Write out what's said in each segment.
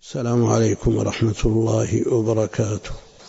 السلام عليكم ورحمة الله وبركاته.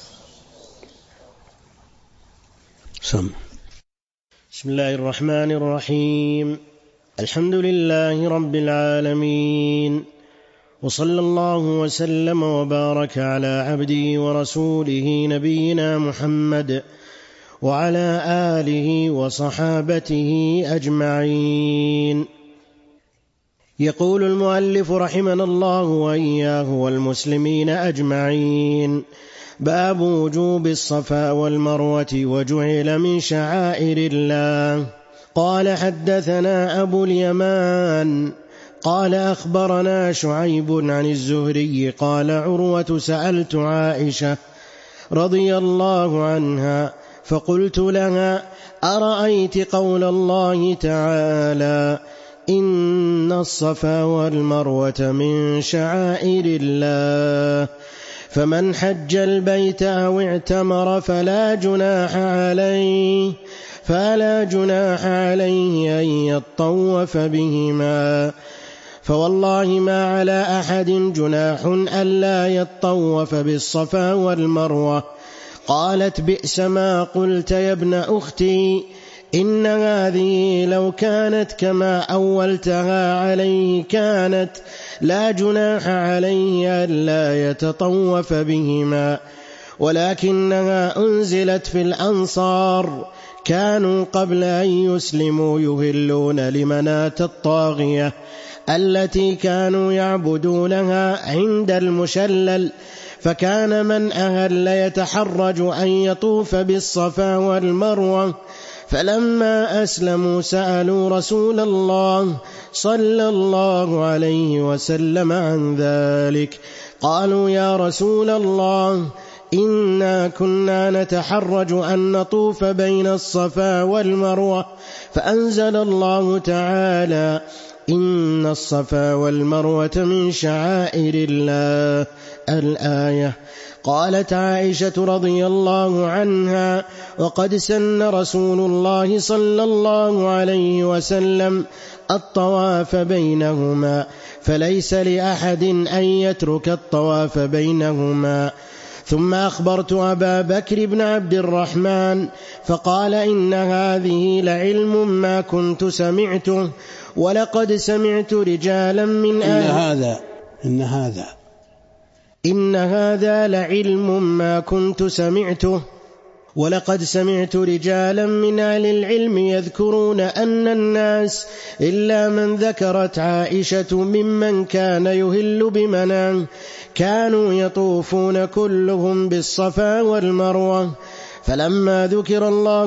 بسم الله الرحمن الرحيم. الحمد لله رب العالمين، وصلى الله وسلم وبارك على عبده ورسوله نبينا محمد وعلى آله وصحابته أجمعين. يقول المؤلف رحمنا الله وإياه والمسلمين أجمعين: باب وجوب الصفا والمروة وجعل من شعائر الله. قال: حدثنا أبو اليمان قال أخبرنا شعيب عن الزهري قال: عروة سألت عائشة رضي الله عنها فقلت لها: أرأيت قول الله تعالى: إن الصفا والمروة من شعائر الله، فمن حج البيت أو اعتمر فلا جناح عليه أن يطوف بهما، فوالله ما على أحد جناح ألا يطوف بالصفا والمروة. قالت: بئس ما قلت يا ابن أختي، إن هذه لو كانت كما أولتها عليه كانت لا جناح عليه ألا يتطوف بهما، ولكنها أنزلت في الأنصار، كانوا قبل أن يسلموا يهلون لمناة الطاغية التي كانوا يعبدونها عند المشلل، فكان من أهل يتحرج أن يطوف بالصفا والمروة، فلما أسلموا سألوا رسول الله صلى الله عليه وسلم عن ذلك، قالوا: يا رسول الله، إنا كنا نتحرج أن نطوف بين الصفا والمروة، فأنزل الله تعالى: إن الصفا والمروة من شعائر الله، الآية. قالت عائشة رضي الله عنها: وقد سن رسول الله صلى الله عليه وسلم الطواف بينهما، فليس لأحد أن يترك الطواف بينهما. ثم أخبرت أبا بكر بن عبد الرحمن فقال: إن هذه لعلم ما كنت سمعته، ولقد سمعت رجالا من إن هذا لعلم ما كنت سمعته، ولقد سمعت رجالا من أهل العلم يذكرون أن الناس إلا من ذكرت عائشة ممن كان يهل بمنام كانوا يطوفون كلهم بالصفا والمروة، فلما ذكر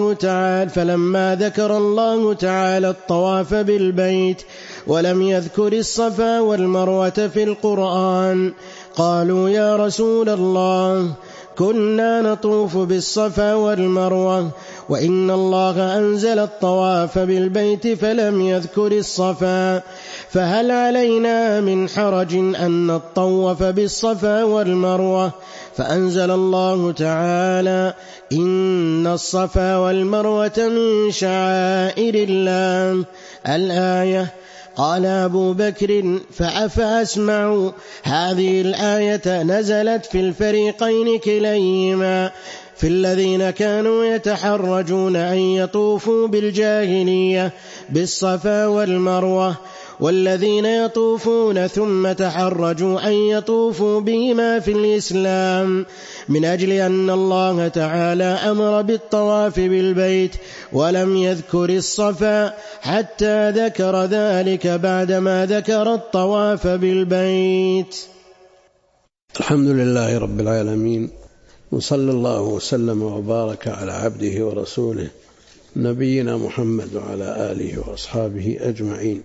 الله تعالى الطواف بالبيت ولم يذكر الصفا والمروة في القرآن قالوا: يا رسول الله، كنا نطوف بالصفا والمروة، وإن الله أنزل الطواف بالبيت فلم يذكر الصفا، فهل علينا من حرج أن نطوف بالصفا والمروة؟ فأنزل الله تعالى: إن الصفا والمروة من شعائر الله، الآية. قال أبو بكر: فأسمع هذه الآية نزلت في الفريقين كليهما، في الذين كانوا يتحرجون أن يطوفوا بالجاهلية بالصفا والمروة، والذين يطوفون ثم تحرجوا أن يطوفوا بهما في الإسلام، من أجل أن الله تعالى أمر بالطواف بالبيت ولم يذكر الصفا حتى ذكر ذلك بعدما ذكر الطواف بالبيت. الحمد لله رب العالمين، وصلى الله وسلم وبارك على عبده ورسوله نبينا محمد وعلى آله وأصحابه أجمعين.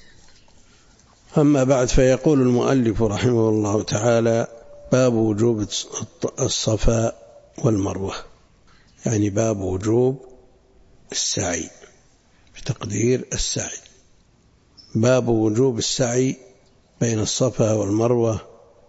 أما بعد، فيقول المؤلف رحمه الله تعالى: باب وجوب الصفا والمروة، يعني باب وجوب السعي، بتقدير السعي، باب وجوب السعي بين الصفا والمروة،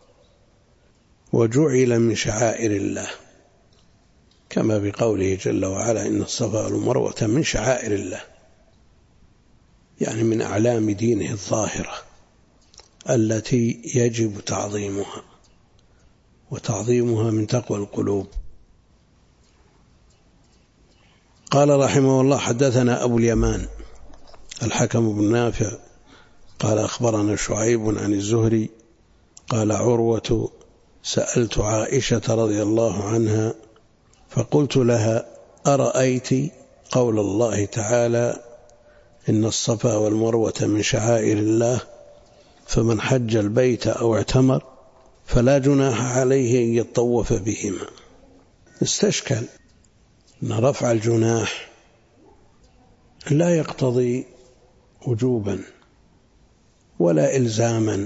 وجعل من شعائر الله، كما بقوله جل وعلا: إن الصفا والمروة من شعائر الله، يعني من أعلام دينه الظاهرة التي يجب تعظيمها، وتعظيمها من تقوى القلوب. قال رحمه الله: حدثنا أبو اليمان الحكم بن نافع قال أخبرنا شعيب عن الزهري قال عروة: سألت عائشة رضي الله عنها فقلت لها: أرأيت قول الله تعالى: إن الصفا والمروة من شعائر الله، فمن حج البيت أو اعتمر فلا جناح عليه أن يطوف بهما. استشكل أن رفع الجناح لا يقتضي وجوبا ولا إلزاما،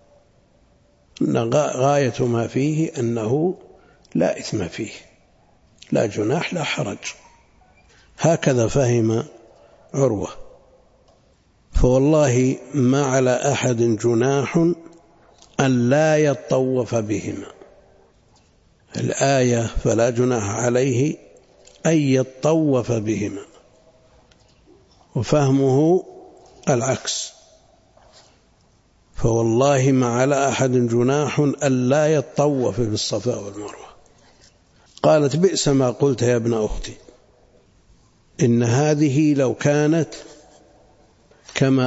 غاية ما فيه أنه لا إثم فيه، لا جناح لا حرج. هكذا فهم عروة. فوالله ما على أحد جناح أن لا يطوف بهما. الآية فلا جناح عليه أن يطوف بهما، وفهمه العكس: فوالله ما على أحد جناح أن لا يطوف بالصفا والمروة. قالت: بئس ما قلت يا ابن أختي، إن هذه لو كانت كما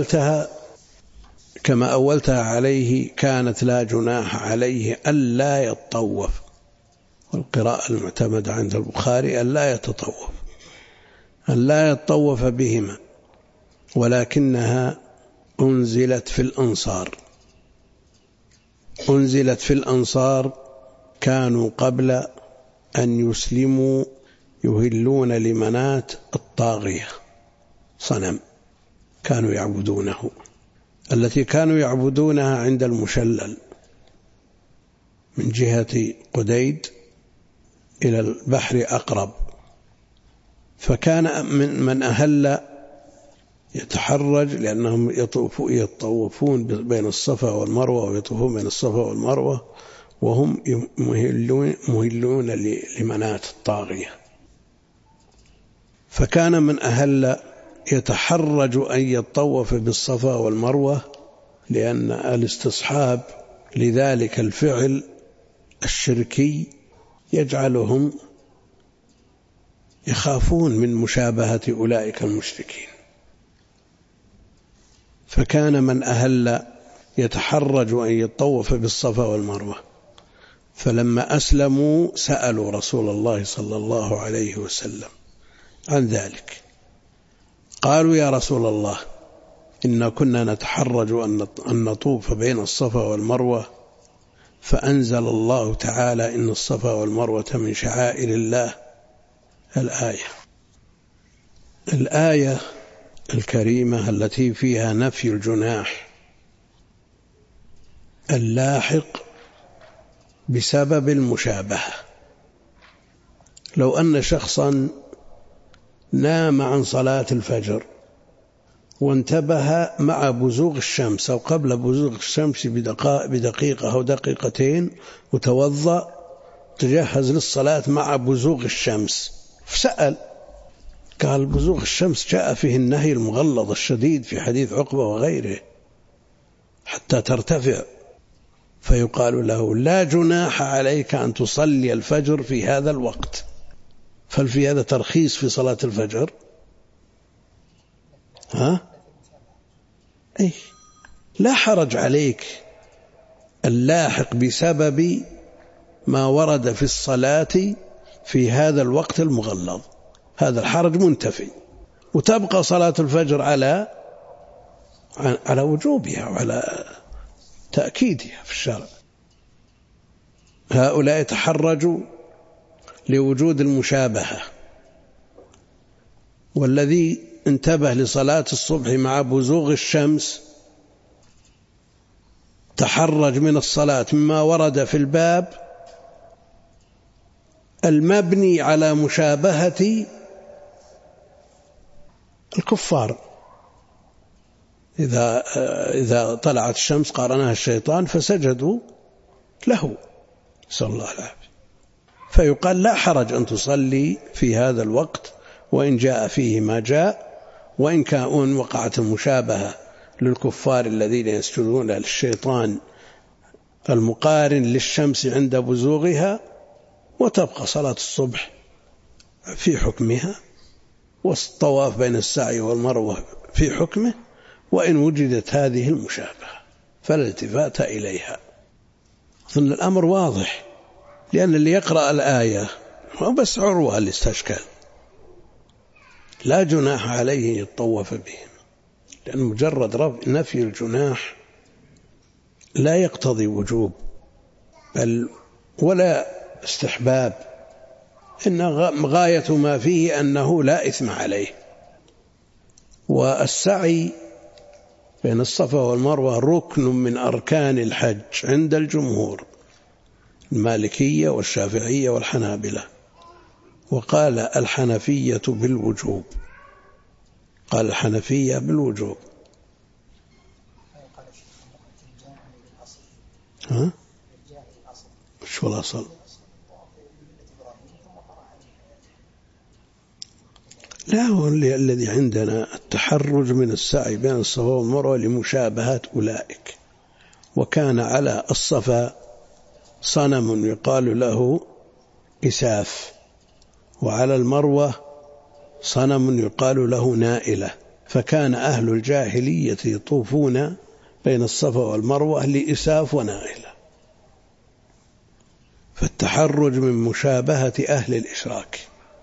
أولتها عليه كانت لا جناح عليه ألا يطوف. والقراءة المعتمدة عند البخاري ألا يتطوف، ألا يطوف بهما، ولكنها أنزلت في الأنصار. أنزلت في الأنصار كانوا قبل أن يسلموا يهلون لمنات الطاغية، صنم كانوا يعبدونه، التي كانوا يعبدونها عند المشلل من جهة قديد إلى البحر أقرب. فكان من أهل يتحرج، لأنهم يطوفون بين الصفا والمروة، ويطوفون بين الصفا والمروة وهم مهلون لمنات الطاغية. فكان من أهل يتحرج أن يطوف بالصفا والمروة، لأن الاستصحاب لذلك الفعل الشركي يجعلهم يخافون من مشابهة أولئك المشركين. فكان من أهل يتحرج أن يطوف بالصفا والمروة، فلما أسلموا سألوا رسول الله صلى الله عليه وسلم عن ذلك. قالوا: يا رسول الله، إنا كنا نتحرج أن نطوف بين الصفا والمروة، فأنزل الله تعالى: إن الصفا والمروة من شعائر الله. الآية الكريمة التي فيها نفي الجناح اللاحق بسبب المشابهة. لو أن شخصا نام عن صلاة الفجر وانتبه مع بزوغ الشمس أو قبل بزوغ الشمس بدقيقة أو دقيقتين، وتوضأ تجهز للصلاة مع بزوغ الشمس، فسأل قال: بزوغ الشمس جاء فيه النهي المغلظ الشديد في حديث عقبة وغيره حتى ترتفع، فيقال له: لا جناح عليك أن تصلي الفجر في هذا الوقت. ففي هذا ترخيص في صلاة الفجر؟ أي لا حرج عليك اللاحق بسبب ما ورد في الصلاة في هذا الوقت المغلظ، هذا الحرج منتفي، وتبقى صلاة الفجر على وجوبها وعلى تأكيدها في الشرع. هؤلاء يتحرجوا لوجود المشابهة، والذي انتبه لصلاة الصبح مع بزوغ الشمس تحرج من الصلاة مما ورد في الباب المبني على مشابهة الكفار. إذا طلعت الشمس قارنها الشيطان فسجدوا له، نسأل الله العافية. فيقال: لا حرج أن تصلي في هذا الوقت، وإن جاء فيه ما جاء، وإن وقعت المشابهة للكفار الذين يسجدون للشيطان المقارن للشمس عند بزوغها، وتبقى صلاة الصبح في حكمها، والطواف بين السعي والمروة في حكمه، وإن وجدت هذه المشابهة فلا التفات إليها. أظن الأمر واضح، لأن اللي يقرأ الآية هو بس عروة اللي استشكل، لا جناح عليه يطوف بهم، لأن مجرد نفي الجناح لا يقتضي وجوب بل ولا استحباب، إن غاية ما فيه أنه لا إثم عليه. والسعي بين الصفا والمروة ركن من أركان الحج عند الجمهور المالكية والشافعية والحنابلة، وقال الحنفية بالوجوب، قال الحنفية بالوجوب. ها؟ شو الأصل؟ لا، هو الذي عندنا التحرج من السعي بين الصفا والمروة لمشابهة أولئك. وكان على الصفا صنم يقال له إساف، وعلى المروة صنم يقال له نائلة، فكان أهل الجاهلية يطوفون بين الصفا والمروة لإساف ونائلة، فالتحرج من مشابهة أهل الإشراك.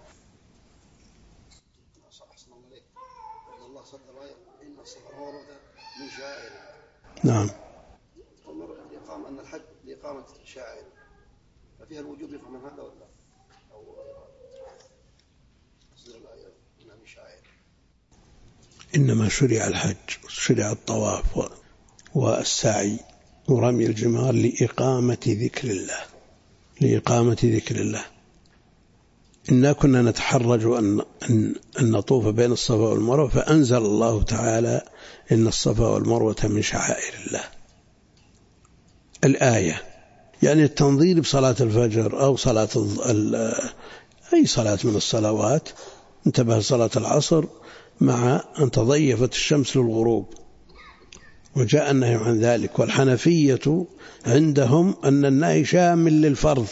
نعم. أن الحج لإقامة شاعر، ففيها الوجوب يفهم من هذا ولا أو تصدر الآية من شاعر؟ إنما شرع الحج، شرع الطواف والسعي ورمي الجمار لإقامة ذكر الله، لإقامة ذكر الله. إنا كنا نتحرج أن نطوف بين الصفا والمروة، فأنزل الله تعالى إن الصفا والمروة من شعائر الله الآية. يعني التنظير بصلاة الفجر أو صلاة أي صلاة من الصلوات، انتبه صلاة العصر مع أن تضيفت الشمس للغروب، وجاء النهي عن ذلك. والحنفية عندهم أن النهي شامل للفرض،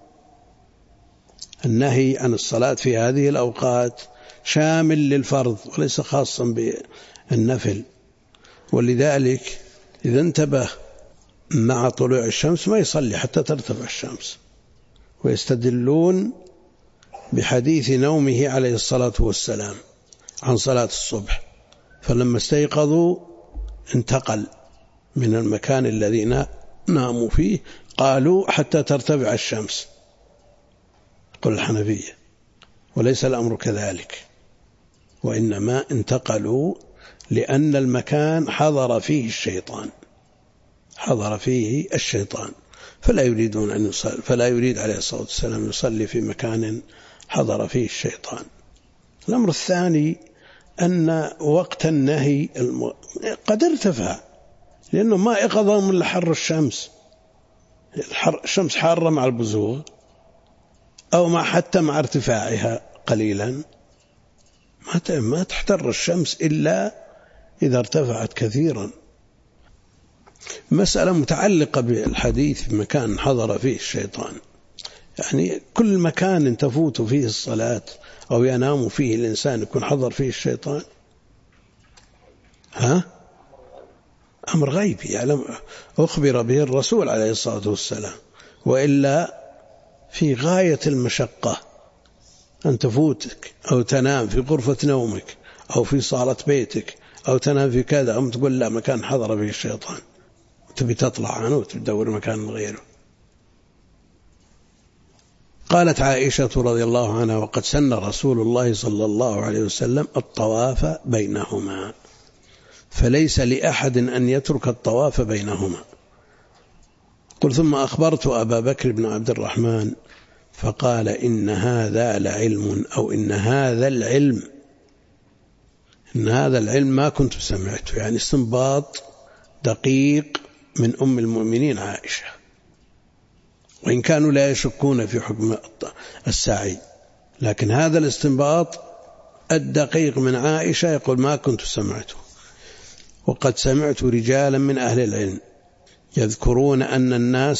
النهي عن الصلاة في هذه الأوقات شامل للفرض وليس خاصا بالنفل. ولذلك إذا انتبه مع طلوع الشمس ما يصلي حتى ترتفع الشمس، ويستدلون بحديث نومه عليه الصلاة والسلام عن صلاة الصبح، فلما استيقظوا انتقل من المكان الذي ناموا فيه، قالوا حتى ترتفع الشمس، قل الحنفية. وليس الأمر كذلك، وإنما انتقلوا لأن المكان حضر فيه الشيطان، حضر فيه الشيطان، فلا يريدون أن يصلي، فلا يريد عليه الصلاة والسلام يصلي في مكان حضر فيه الشيطان. الأمر الثاني أن وقت النهي قد ارتفع، لأنه ما يقضى من حر الشمس، الشمس حارة مع البزوغ أو حتى مع ارتفاعها قليلا، ما تحتر الشمس إلا إذا ارتفعت كثيرا. مسألة متعلقة بالحديث في مكان حضر فيه الشيطان، يعني كل مكان تفوت فيه الصلاة أو ينام فيه الإنسان يكون حضر فيه الشيطان، أمر غيبي يعلم، أخبر به الرسول عليه الصلاة والسلام. وإلا في غاية المشقة أن تفوتك أو تنام في غرفة نومك أو في صالة بيتك أو تنام في كذا، أو تقول لا مكان حضر به الشيطان تبي تطلع عنه وتدور مكان غيره. قالت عائشة رضي الله عنها: وقد سن رسول الله صلى الله عليه وسلم الطواف بينهما، فليس لأحد أن يترك الطواف بينهما. قل ثم أخبرت أبا بكر بن عبد الرحمن فقال: إن هذا لعلم، أو إن هذا العلم ما كنت سمعته، يعني استنباط دقيق من أم المؤمنين عائشة، وإن كانوا لا يشكون في حكم السعي، لكن هذا الاستنباط الدقيق من عائشة يقول ما كنت سمعته. وقد سمعت رجالا من أهل العلم يذكرون أن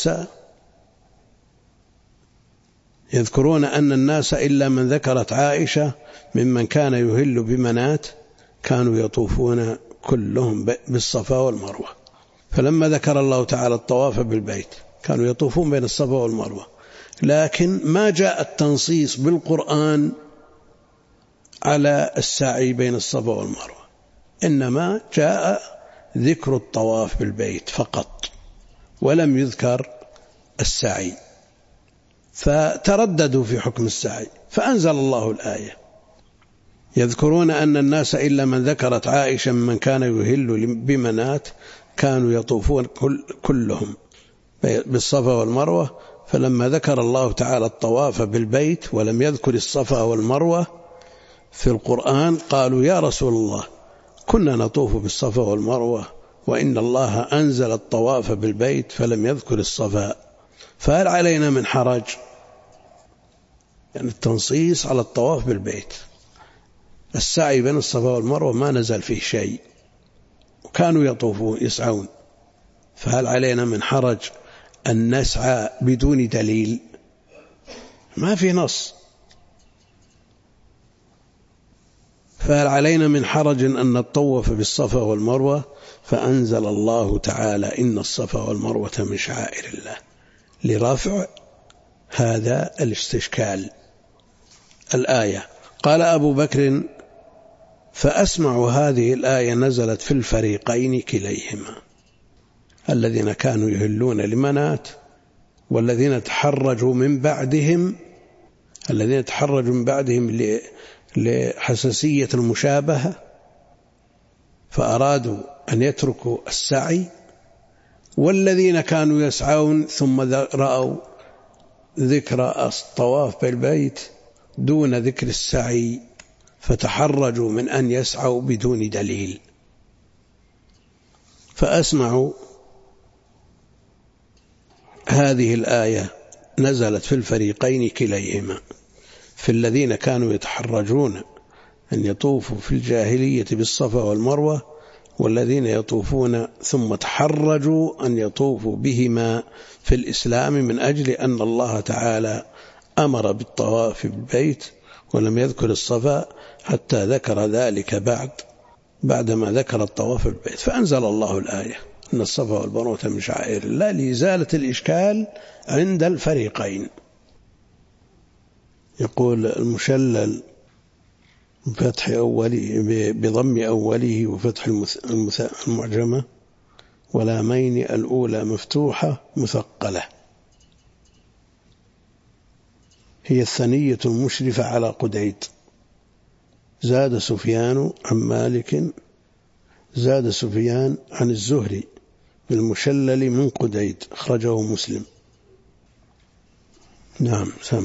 الناس إلا من ذكرت عائشة ممن كان يهل بمنات كانوا يطوفون كلهم بالصفا والمروة. فلما ذكر الله تعالى الطواف بالبيت كانوا يطوفون بين الصفا والمروة، لكن ما جاء التنصيص بالقرآن على السعي بين الصفا والمروة، إنما جاء ذكر الطواف بالبيت فقط ولم يذكر السعي، فترددوا في حكم السعي، فأنزل الله الآية يذكرون أن الناس إلا من ذكرت عائشة من كان يهل بمنات كانوا يطوفون كلهم بالصفا والمروة. فلما ذكر الله تعالى الطواف بالبيت ولم يذكر الصفا والمروة في القرآن قالوا يا رسول الله كنا نطوف بالصفا والمروة وإن الله أنزل الطواف بالبيت فلم يذكر الصفا، فهل علينا من حرج؟ يعني التنصيص على الطواف بالبيت، السعي بين الصفا والمروة ما نزل فيه شيء وكانوا يطوفون يسعون، فهل علينا من حرج أن نسعى بدون دليل؟ ما في نص. فهل علينا من حرج أن نطوف بالصفا والمروة؟ فأنزل الله تعالى إن الصفا والمروة من شعائر الله لرفع هذا الاستشكال. الآية قال أبو بكر فأسمع هذه الآية نزلت في الفريقين كليهما، الذين كانوا يهلون لمنات والذين تحرجوا من بعدهم لحساسية المشابهة فأرادوا أن يتركوا السعي، والذين كانوا يسعون ثم رأوا ذكر الطواف بالبيت دون ذكر السعي فتحرجوا من أن يسعوا بدون دليل. فأسمعوا هذه الآية نزلت في الفريقين كليهما، في الذين كانوا يتحرجون أن يطوفوا في الجاهلية بالصفا والمروة، والذين يطوفون ثم تحرجوا أن يطوفوا بهما في الإسلام من أجل أن الله تعالى أمر بالطواف بالبيت ولم يذكر الصفا حتى ذكر ذلك بعدما ذكر الطواف بالبيت، فأنزل الله الآية إن الصفا والمروة من شعائر الله لإزالة الإشكال عند الفريقين. يقول المشلل بفتح أوله بضم أوله وفتح المعجمة ولامين الأولى مفتوحة مثقلة، هي الثنية المشرفة على قديد. زاد سفيان عن مالك زاد سفيان عن الزهري بالمشلل من قديد، أخرجه مسلم. نعم سم.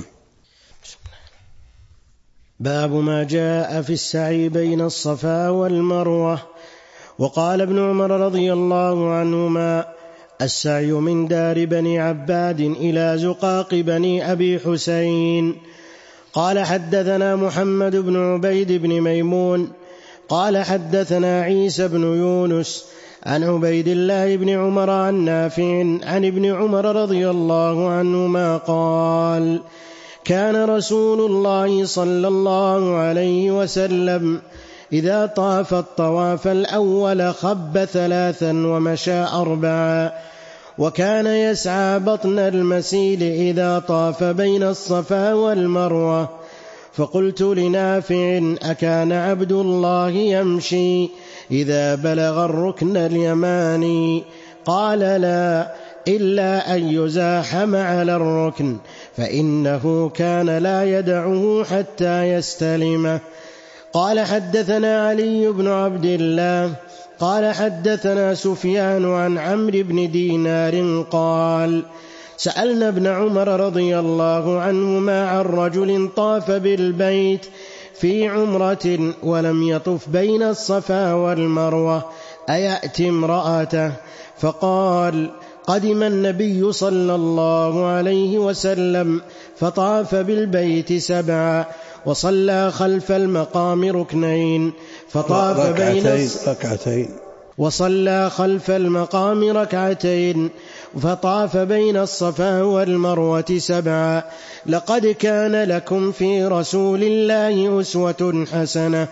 باب ما جاء في السعي بين الصفا والمروة. وقال ابن عمر رضي الله عنهما السعي من دار بني عباد إلى زقاق بني أبي حسين. قال حدثنا محمد بن عبيد بن ميمون قال حدثنا عيسى بن يونس عن عبيد الله بن عمر عن نافع عن ابن عمر رضي الله عنهما قال كان رسول الله صلى الله عليه وسلم إذا طاف الطواف الأول خب 3 ومشى 4، وكان يسعى بطن المسيل إذا طاف بين الصفا والمروة. فقلت لنافع أكان عبد الله يمشي إذا بلغ الركن اليماني؟ قال لا، إلا أن يزاحم على الركن، فإنه كان لا يدعه حتى يستلمه. قال حدثنا علي بن عبد الله قال حدثنا سفيان عن عمرو بن دينار قال سألنا ابن عمر رضي الله عنهما عن رجل طاف بالبيت في عمرة ولم يطف بين الصفا والمروة أيأتي امرأته؟ فقال قدم النبي صلى الله عليه وسلم فطاف بالبيت 7 وصلى خلف المقام 2 فطاف بين ركعتين وصلى خلف المقام ركعتين فطاف بين الصفا والمروة 7. لقد كان لكم في رسول الله أسوة حسنة.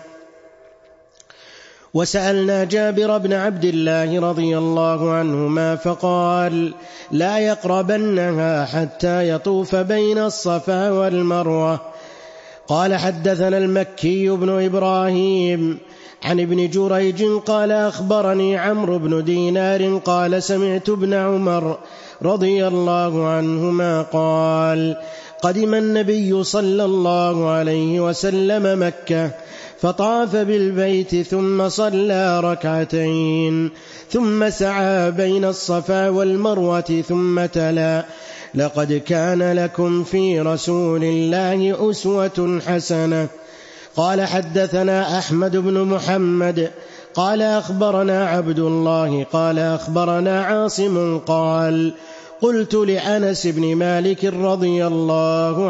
وسألنا جابر بن عبد الله رضي الله عنهما فقال: لا يقربنها حتى يطوف بين الصفا والمروة. قال: حدثنا المكي بن إبراهيم عن ابن جريج قال: أخبرني عمرو بن دينار قال: سمعت ابن عمر رضي الله عنهما قال: قدم النبي صلى الله عليه وسلم مكة فطاف بالبيت ثم صلى ركعتين ثم سعى بين الصفا والمروة ثم تلا: لقد كان لكم في رسول الله أسوة حسنة. قال: حدثنا أحمد بن محمد قال: أخبرنا عبد الله قال: أخبرنا عاصم قال: قلت لأنس بن مالك رضي الله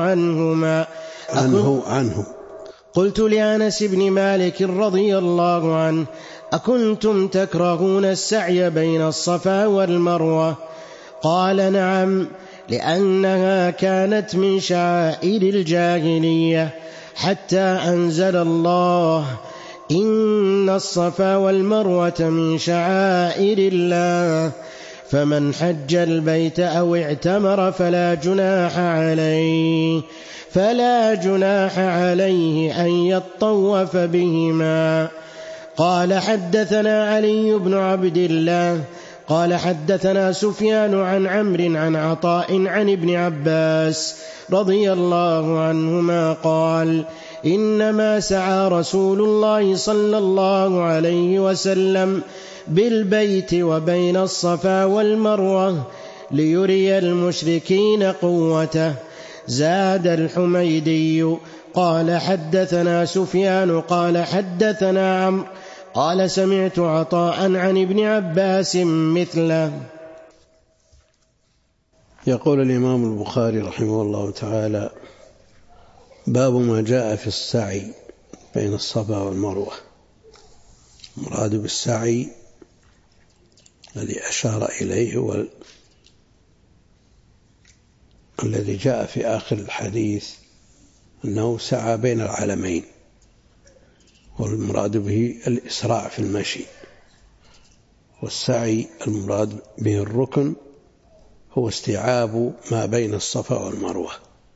قلت لأنس بن مالك رضي الله عنه: أكنتم تكرهون السعي بين الصفا والمروة؟ قال: نعم، لأنها كانت من شعائر الجاهلية، حتى أنزل الله: إن الصفا والمروة من شعائر الله، فمن حج البيت أو اعتمر فلا جناح عليه أن يطوف بهما. قال: حدثنا علي بن عبد الله قال: حدثنا سفيان عن عمرو عن عطاء عن ابن عباس رضي الله عنهما قال: إنما سعى رسول الله صلى الله عليه وسلم بالبيت وبين الصفا والمروة ليري المشركين قوته. زاد الحميدي قال: حدثنا سفيان قال: حدثنا عمرو قال: سمعت عطاء عن ابن عباس مثله. يقول الإمام البخاري رحمه الله تعالى: باب ما جاء في السعي بين الصفا والمروة. المراد بالسعي الذي أشار إليه هو الذي جاء في آخر الحديث أنه سعى بين العلمين، والمراد به الإسراع في المشي. والسعي المراد به الركن هو استيعاب ما بين الصفا والمروة.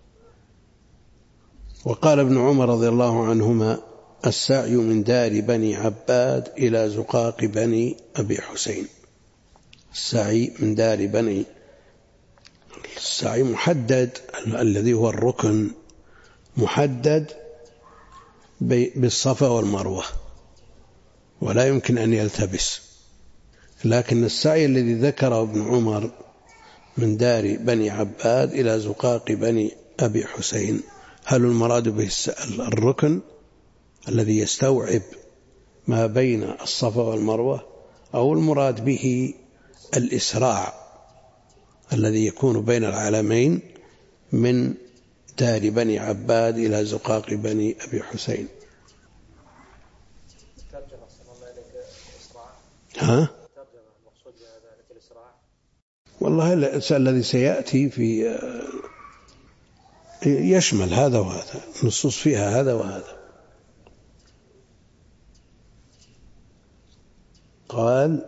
وقال ابن عمر رضي الله عنهما: السعي من دار بني عباد إلى زقاق بني أبي حسين. السعي من دار بني، السعي محدد، الذي هو الركن محدد بالصفا والمروة ولا يمكن أن يلتبس. لكن السعي الذي ذكره ابن عمر من دار بني عباد إلى زقاق بني أبي حسين، هل المراد به الركن الذي يستوعب ما بين الصفا والمروة، أو المراد به الإسراع الذي يكون بين العالمين من دار بني عباد إلى زقاق بني أبي حسين؟ والله الذي سيأتي في يشمل هذا وهذا، نصوص فيها هذا وهذا. قال: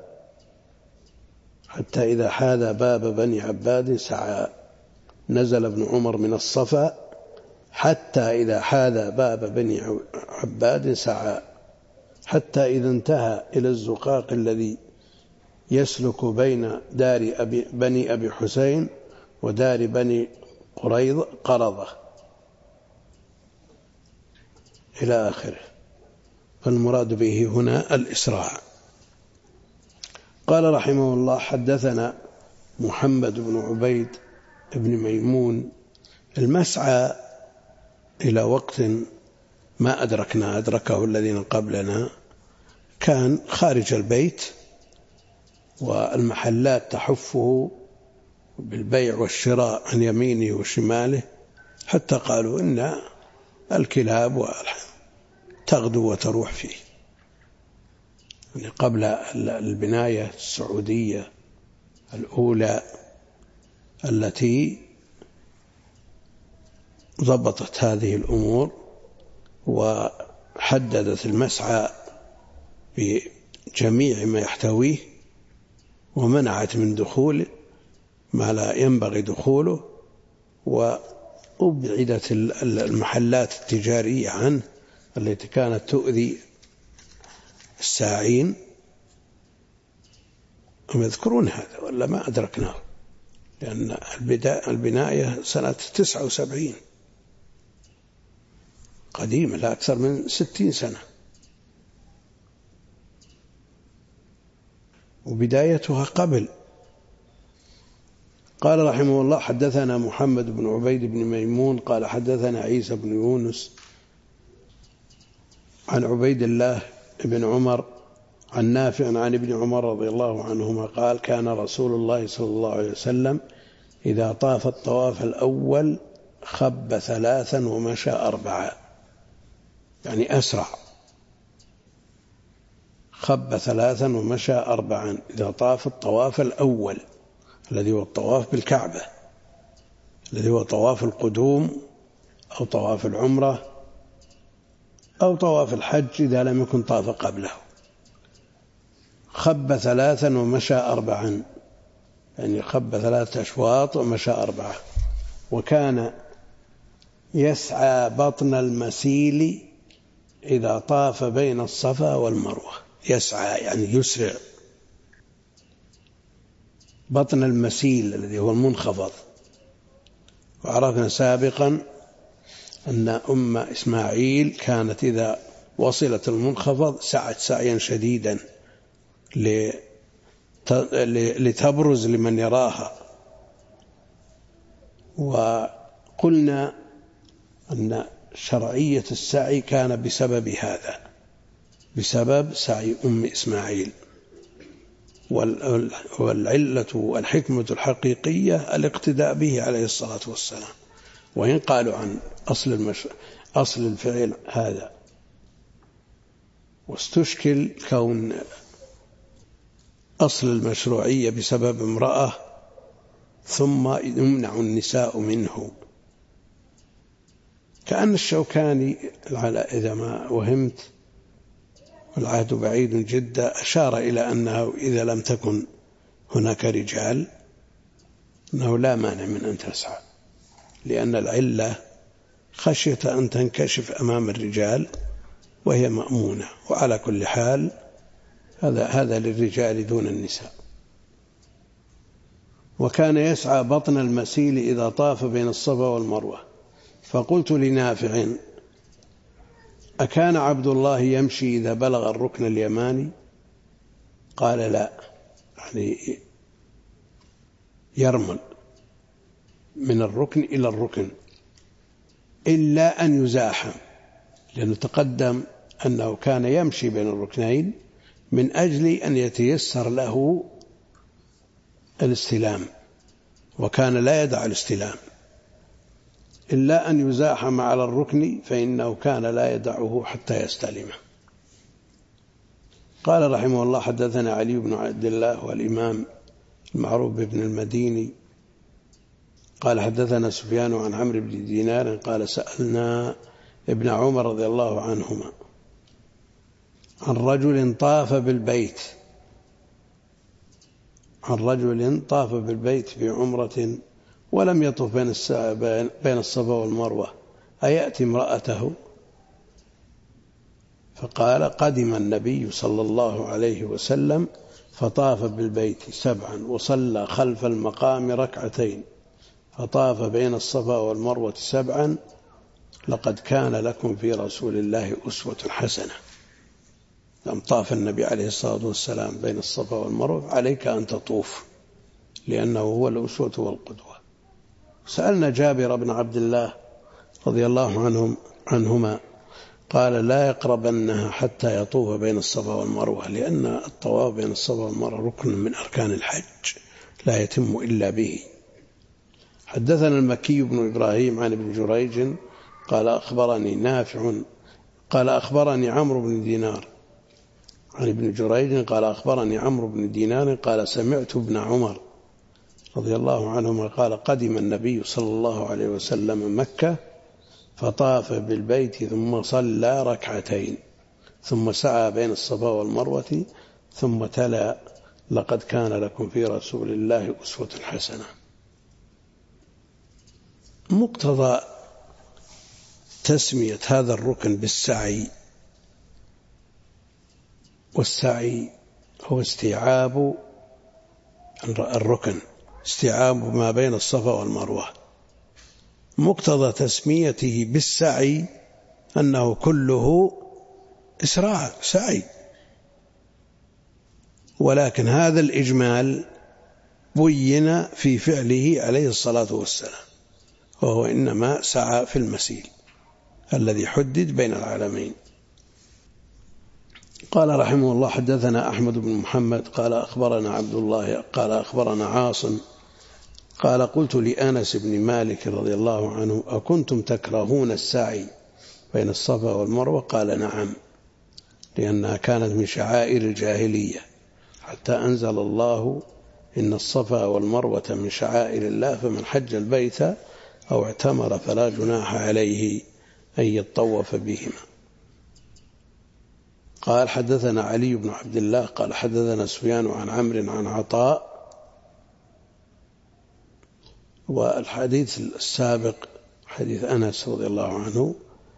حتى إذا حاذ باب بني عباد سعى. نزل ابن عمر من الصفا حتى إذا حاذ باب بني عباد سعى، حتى إذا انتهى إلى الزقاق الذي يسلك بين دار بني أبي حسين ودار بني قرظة إلى آخره. فالمراد به هنا الإسراع. قال رحمه الله: حدثنا محمد بن عبيد بن ميمون. المسعى إلى وقت ما أدركه الذين قبلنا كان خارج البيت، والمحلات تحفه بالبيع والشراء عن يمينه وشماله، حتى قالوا إن الكلاب تغدو وتروح فيه. يعني قبل البناية السعودية الأولى التي ضبطت هذه الأمور وحددت المسعى بجميع ما يحتويه ومنعت من دخوله ما لا ينبغي دخوله، وأبعدت المحلات التجارية عنه التي كانت تؤذي الساعين. هم يذكرون هذا ولا ما أدركناه، لأن البناية سنة 79 قديمة، لا أكثر من 60 سنة، وبدايتها قبل. قال رحمه الله: حدثنا محمد بن عبيد بن ميمون قال حدثنا عيسى بن يونس عن عبيد الله بن عمر عن نافع عن ابن عمر رضي الله عنهما قال: كان رسول الله صلى الله عليه وسلم إذا طاف الطواف الأول خب 3 ومشى 4، يعني أسرع. خب 3 ومشى 4 إذا طاف الطواف الأول الذي هو الطواف بالكعبة، الذي هو طواف القدوم أو طواف العمرة أو طواف الحج إذا لم يكن طاف قبله. خب 3 ومشى 4، يعني خب 3 أشواط ومشى 4. وكان يسعى بطن المسيل إذا طاف بين الصفا والمروة. يسعى يعني يسرع. بطن المسيل الذي هو المنخفض. وعرفنا سابقا أن أم إسماعيل كانت إذا وصلت المنخفض سعت سعيا شديدا لتبرز لمن يراها. وقلنا أن شرعية السعي كان بسبب هذا، بسبب سعي أم إسماعيل. والعلة والحكمة الحقيقية الاقتداء به عليه الصلاة والسلام. وإن قالوا عن أصل الفعل هذا، واستشكل كون أصل المشروعية بسبب امرأة ثم يمنع النساء منه. كأن الشوكاني إذا ما وهمت والعهد بعيد جدا أشار إلى أنه إذا لم تكن هناك رجال أنه لا مانع من أن تسعى، لأن العلة خشية أن تنكشف أمام الرجال وهي مأمونة. وعلى كل حال هذا للرجال دون النساء. وكان يسعى بطن المسيل إذا طاف بين الصفا والمروة. فقلت لنافع: أكان عبد الله يمشي إذا بلغ الركن اليماني؟ قال: لا، يعني يرمل من الركن إلى الركن إلا أن يزاحم، لأنه تقدم أنه كان يمشي بين الركنين من أجل أن يتيسر له الاستلام، وكان لا يدع الاستلام إلا أن يزاحم على الركن، فإنه كان لا يدعه حتى يستلمه. قال رحمه الله: حدثنا علي بن عبد الله والإمام المعروف بن المديني قال حدثنا سفيان عن عمرو بن دينار قال: سألنا ابن عمر رضي الله عنهما عن رجل طاف بالبيت في عمرة ولم يطف بين الصفا والمروة، أيأتي امرأته؟ فقال: قدم النبي صلى الله عليه وسلم فطاف بالبيت 7 وصلى خلف المقام 2 فطاف بين الصفا والمروة 7 لقد كان لكم في رسول الله أسوة حسنة. لم طاف النبي عليه الصلاة والسلام بين الصفا والمروة، عليك أن تطوف، لأنه هو الأسوة والقدوة. سألنا جابر بن عبد الله رضي الله عنهما قال: لا يقربنها حتى يطوف بين الصفا والمروة، لأن الطواف بين الصفا والمروة ركن من أركان الحج لا يتم إلا به. حدثنا المكي بن إبراهيم عن ابن جريج قال: أخبرني نافع قال: أخبرني عمرو بن دينار عن ابن جريج قال أخبرني عمرو بن دينار قال سمعت ابن عمر رضي الله عنهما قال قدم النبي صلى الله عليه وسلم مكة فطاف بالبيت ثم صلى ركعتين ثم سعى بين الصفا والمروة ثم تلا لقد كان لكم في رسول الله أسوة حسنة. مقتضى تسمية هذا الركن بالسعي، والسعي هو استيعاب الركن، استيعاب ما بين الصفا والمروة. مقتضى تسميته بالسعي أنه كله إسراع سعي، ولكن هذا الإجمال بين في فعله عليه الصلاة والسلام، وهو إنما سعى في المسير الذي حدد بين العالمين. قال رحمه الله حدثنا أحمد بن محمد قال أخبرنا عبد الله قال أخبرنا عاصم قال قلت لأنس بن مالك رضي الله عنه أكنتم تكرهون السعي بين الصفا والمروة؟ قال نعم، لأنها كانت من شعائر الجاهلية حتى أنزل الله إن الصفا والمروة من شعائر الله فمن حج البيت أو اعتمر فلا جناح عليه أن يطوف بهما. قال حدثنا علي بن عبد الله قال حدثنا سفيان عن عمرو عن عطاء. والحديث السابق حديث أنس رضي الله عنه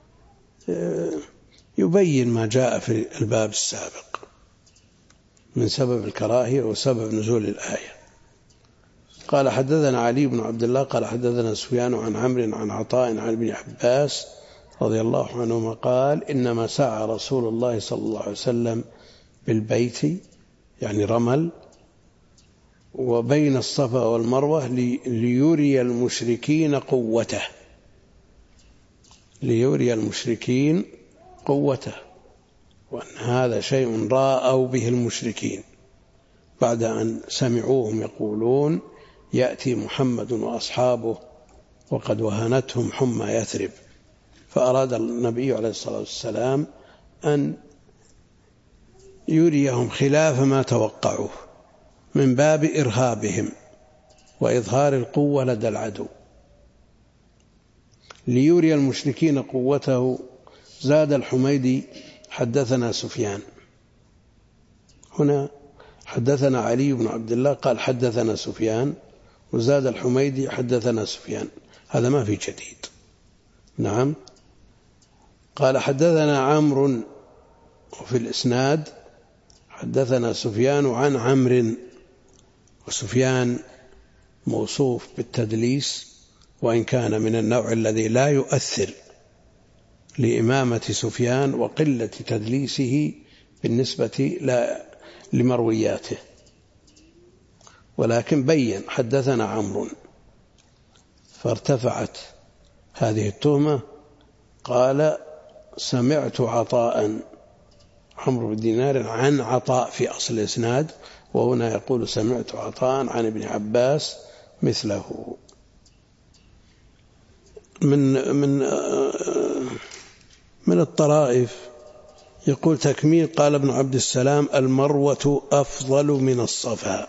يبين ما جاء في الباب السابق من سبب الكراهية وسبب نزول الآية. قال حدثنا علي بن عبد الله قال حدثنا سفيان عن عمرو عن عطاء عن ابن عباس رضي الله عنهما قال إنما سعى رسول الله صلى الله عليه وسلم بالبيت يعني رمل وبين الصفا والمروة ليري المشركين قوته، ليري المشركين قوته، وأن هذا شيء راءوا به المشركين بعد أن سمعوهم يقولون يأتي محمد وأصحابه وقد وهنتهم حمى يثرب، فأراد النبي عليه الصلاة والسلام أن يريهم خلاف ما توقعوه من باب إرهابهم وإظهار القوة لدى العدو. ليري المشركين قوته. زاد الحميدي حدثنا سفيان، هنا حدثنا علي بن عبد الله قال حدثنا سفيان، وزاد الحميدي حدثنا سفيان، هذا ما في جديد. نعم. قال حدثنا عمرو وفي الإسناد حدثنا سفيان عن عمرو، وسفيان موصوف بالتدليس وإن كان من النوع الذي لا يؤثر لإمامة سفيان وقلة تدليسه بالنسبة لمروياته، ولكن بين حدثنا عمرو فارتفعت هذه التهمة. قال سمعت عطاء عمرو بن دينار عن عطاء في أصل الإسناد، وهنا يقول سمعت عطاء عن ابن عباس مثله. من الطرائف يقول تكميل قال ابن عبد السلام المروة أفضل من الصفا،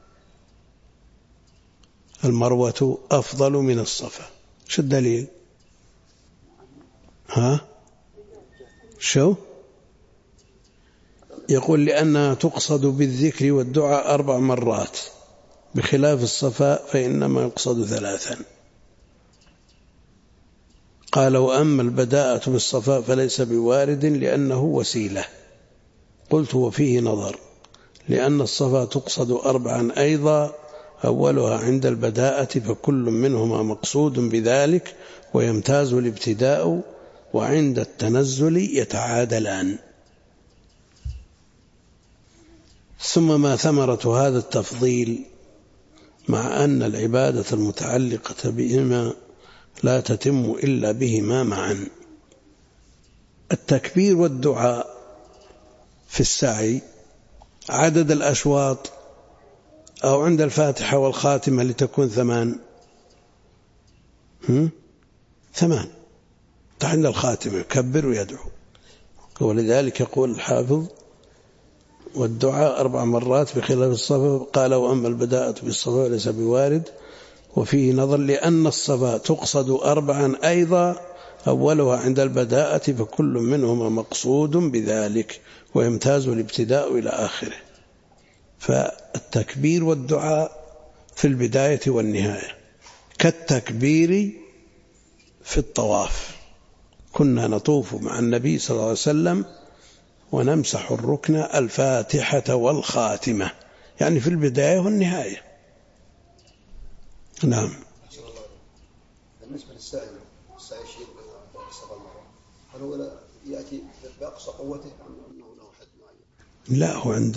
المروة أفضل من الصفا. شو الدليل؟ شو يقول لأنها تقصد بالذكر والدعاء 4 مرات بخلاف الصفا فإنما يقصد 3. قال وأما البداءة بالصفا فليس بوارد لأنه وسيلة. قلت وفيه نظر، لأن الصفا تقصد 4 أيضا، أولها عند البداءة فكل منهما مقصود بذلك ويمتاز الابتداء، وعند التنزل يتعادلان. ثم ما ثمرة هذا التفضيل مع أن العبادة المتعلقة بهما لا تتم إلا بهما معا. التكبير والدعاء في السعي عدد الأشواط أو عند الفاتحة والخاتمة لتكون 8 8 عند الخاتمة يكبر ويدعو. ولذلك يقول الحافظ والدعاء 4 مرات بخلاف الصفا. قال وأما البداءة بالصفا ليس بوارد، وفيه نظر لأن الصفا تقصد 4 أيضا، أولها عند البداءة فكل منهما مقصود بذلك، ويمتاز الابتداء إلى آخره. فالتكبير والدعاء في البداية والنهاية كالتكبير في الطواف. كنا نطوف مع النبي صلى الله عليه وسلم ونمسح الركن الفاتحة والخاتمة، يعني في البداية والنهاية. نعم. بالنسبة للسعي الشيء بالصفا والمروة، هل هو يأتي بأقصى قوته أم أنه له حد معين؟ لا، هو عند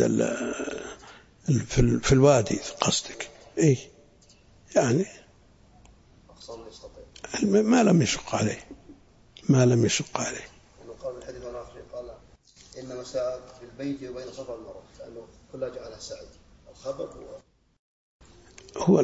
في الوادي قصدك؟ إيه يعني ما لم يشق عليه، يعني قال من الحديث الآخر قال إن مساء بالبيت وبين الصفا والمروة، لأنه كلها جعلها سعي. الخبر هو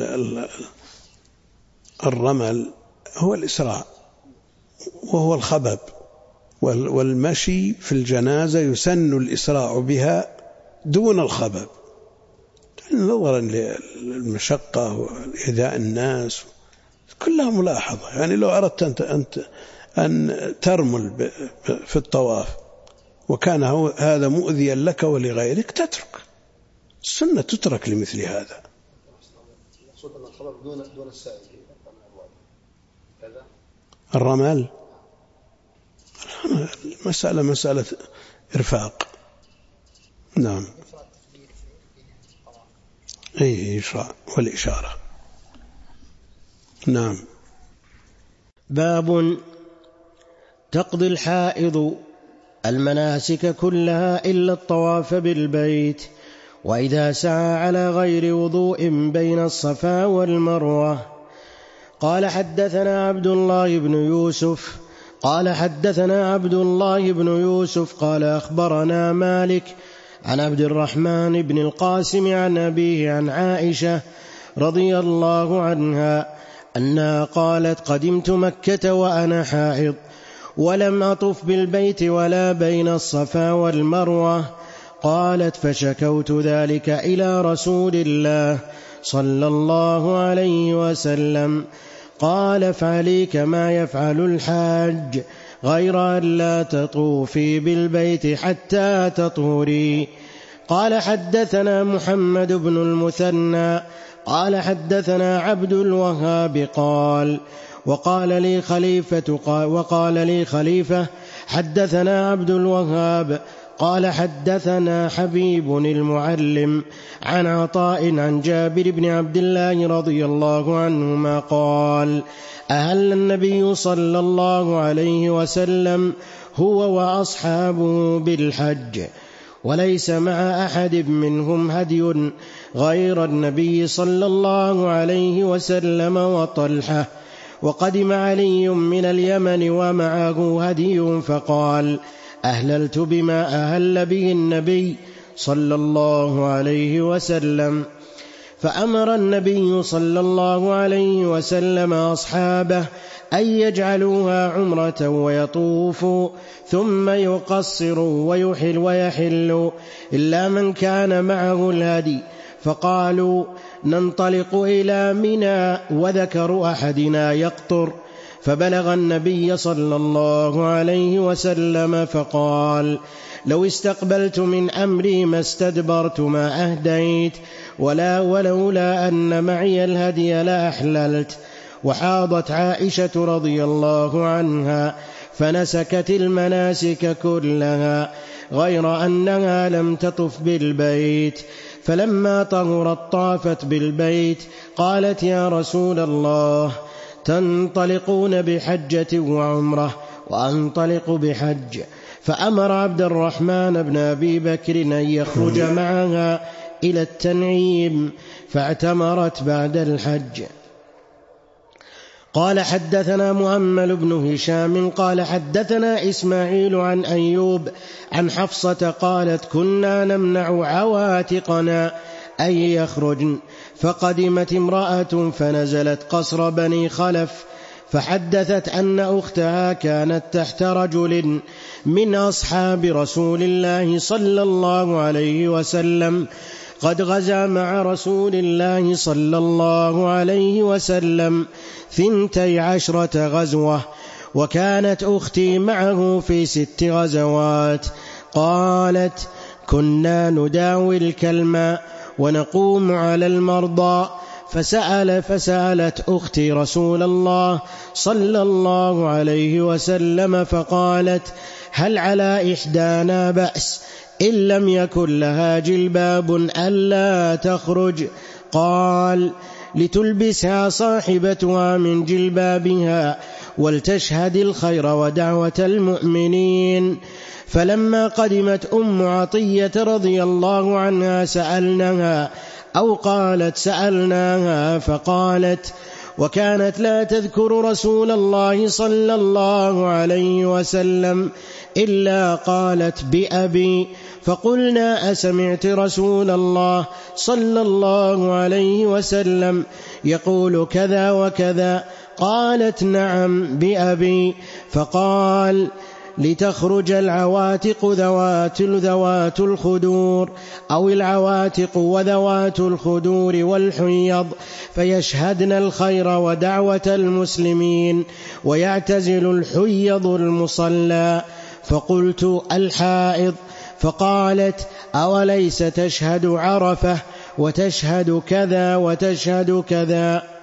الرمل هو الإسراع، وهو الخبب، والمشي في الجنازة يسن الإسراع بها دون الخبب، نظرا للمشقة وإيذاء الناس، كلها ملاحظة. يعني لو أردت أن ترمل في الطواف وكان هذا مؤذيا لك ولغيرك تترك، السنة تترك لمثل هذا. دون السعي كذا الرمل مسألة إرفاق. نعم. أي إشراع والإشارة. نعم. باب تقضي الحائض المناسك كلها إلا الطواف بالبيت، وإذا سعى على غير وضوء بين الصفا والمروة. قال حدثنا عبد الله بن يوسف قال أخبرنا مالك عن عبد الرحمن بن القاسم عن أبيه عن عائشة رضي الله عنها أنها قالت قدمت مكة وأنا حائض ولم أطف بالبيت ولا بين الصفا والمروة. قالت فشكوت ذلك إلى رسول الله صلى الله عليه وسلم. قال افعلي كما يفعل الحاج، غير أن لا تطوفي بالبيت حتى تطهري. قال حدثنا محمد بن المثنى قال حدثنا عبد الوهاب وقال لي خليفة حدثنا عبد الوهاب قال حدثنا حبيب المعلم عن عطاء عن جابر بن عبد الله رضي الله عنهما قال أهل النبي صلى الله عليه وسلم هو وأصحابه بالحج، وليس مع أحد منهم هدي غير النبي صلى الله عليه وسلم وطلحة. وقدم علي من اليمن ومعه هدي، فقال أهللت بما أهل به النبي صلى الله عليه وسلم. فأمر النبي صلى الله عليه وسلم أصحابه أن يجعلوها عمرة ويطوفوا ثم يقصروا ويحلوا إلا من كان معه الهدي، فقالوا ننطلق إلى منى وذكر أحدنا يقطر. فبلغ النبي صلى الله عليه وسلم فقال لو استقبلت من أمري ما استدبرت ما أهديت، ولولا أن معي الهدي لأحللت. وحاضت عائشة رضي الله عنها فنسكت المناسك كلها غير أنها لم تطف بالبيت. فلما طهرت طافت بالبيت. قالت يا رسول الله تنطلقون بحجة وعمرة وأنطلق بحج. فأمر عبد الرحمن بن أبي بكر أن يخرج معها إلى التنعيم، فاعتمرت بعد الحج. قال حدثنا مؤمل بن هشام قال حدثنا إسماعيل عن أيوب عن حفصة قالت كنا نمنع عواتقنا أن يخرجن، فقدمت امرأة فنزلت قصر بني خلف فحدثت أن أختها كانت تحت رجل من أصحاب رسول الله صلى الله عليه وسلم قد غزا مع رسول الله صلى الله عليه وسلم 12 غزوة، وكانت أختي معه في 6 غزوات. قالت: كنا نداوي الكلمة ونقوم على المرضى، فسألت أختي رسول الله صلى الله عليه وسلم فقالت: هل على إحدانا بأس إن لم يكن لها جلباب ألا تخرج؟ قال: لتلبسها صاحبتها من جلبابها ولتشهد الخير ودعوة المؤمنين. فلما قدمت أم عطية رضي الله عنها سألناها فقالت: وكانت لا تذكر رسول الله صلى الله عليه وسلم إلا قالت بأبي. فقلنا: أسمعت رسول الله صلى الله عليه وسلم يقول كذا وكذا؟ قالت: نعم بأبي. فقال: لتخرج العواتق ذوات الخدور، أو العواتق وذوات الخدور والحيض، فيشهدن الخير ودعوة المسلمين، ويعتزل الحيض المصلى. فقلت: الحائض؟ فقالت: أوليس تشهد عرفة وتشهد كذا وتشهد كذا؟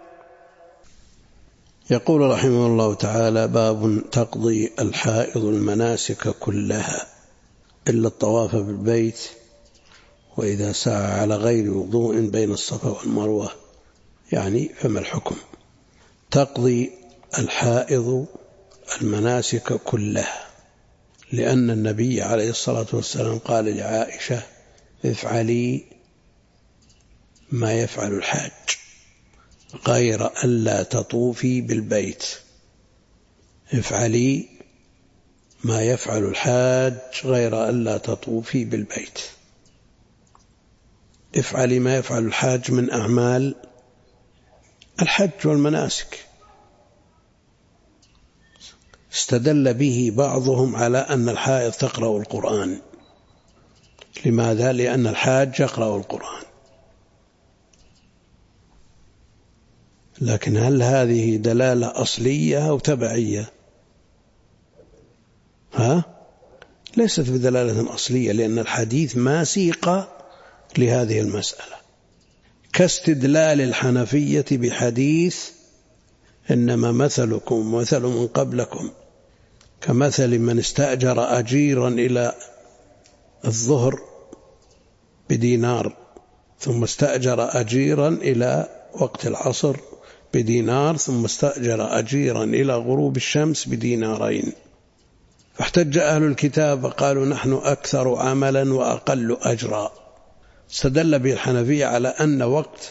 يقول رحمه الله تعالى: باب تقضي الحائض المناسك كلها إلا الطواف بالبيت، وإذا سعى على غير وضوء بين الصفا والمروة، يعني فما الحكم؟ تقضي الحائض المناسك كلها، لأن النبي عليه الصلاة والسلام قال لعائشة: افعلي ما يفعل الحاج غير ألا تطوفي بالبيت. افعلي ما يفعل الحاج غير ألا تطوفي بالبيت. افعلي ما يفعل الحاج من أعمال الحج والمناسك. استدل به بعضهم على أن الحائض تقرأ القرآن. لماذا؟ لأن الحاج يقرأ القرآن. لكن هل هذه دلالة أصلية أو تبعية؟ ليست بدلالة أصلية، لأن الحديث ما سيق لهذه المسألة، كاستدلال الحنفية بحديث: إنما مثلكم ومثل من قبلكم كمثل من استأجر أجيرا إلى الظهر بدينار، ثم استأجر أجيرا إلى وقت العصر بدينار، ثم استأجر أجيرا إلى غروب الشمس بدينارين. فاحتج أهل الكتاب وقالوا: نحن أكثر عملا وأقل أجرا. استدل به الحنفية على أن وقت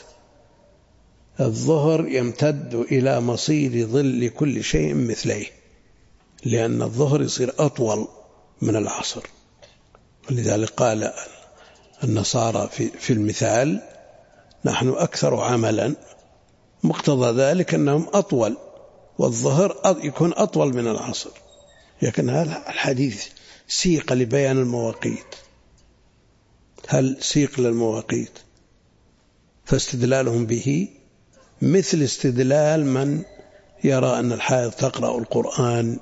الظهر يمتد إلى مصير ظل كل شيء مثليه، لأن الظهر يصير أطول من العصر. ولذلك قال النصارى في المثال: نحن أكثر عملا، مقتضى ذلك أنهم أطول، والظهر يكون أطول من العصر. لكن هذا الحديث سيق لبيان المواقيت. هل سيق للمواقيت؟ فاستدلالهم به مثل استدلال من يرى أن الحائض تقرأ القرآن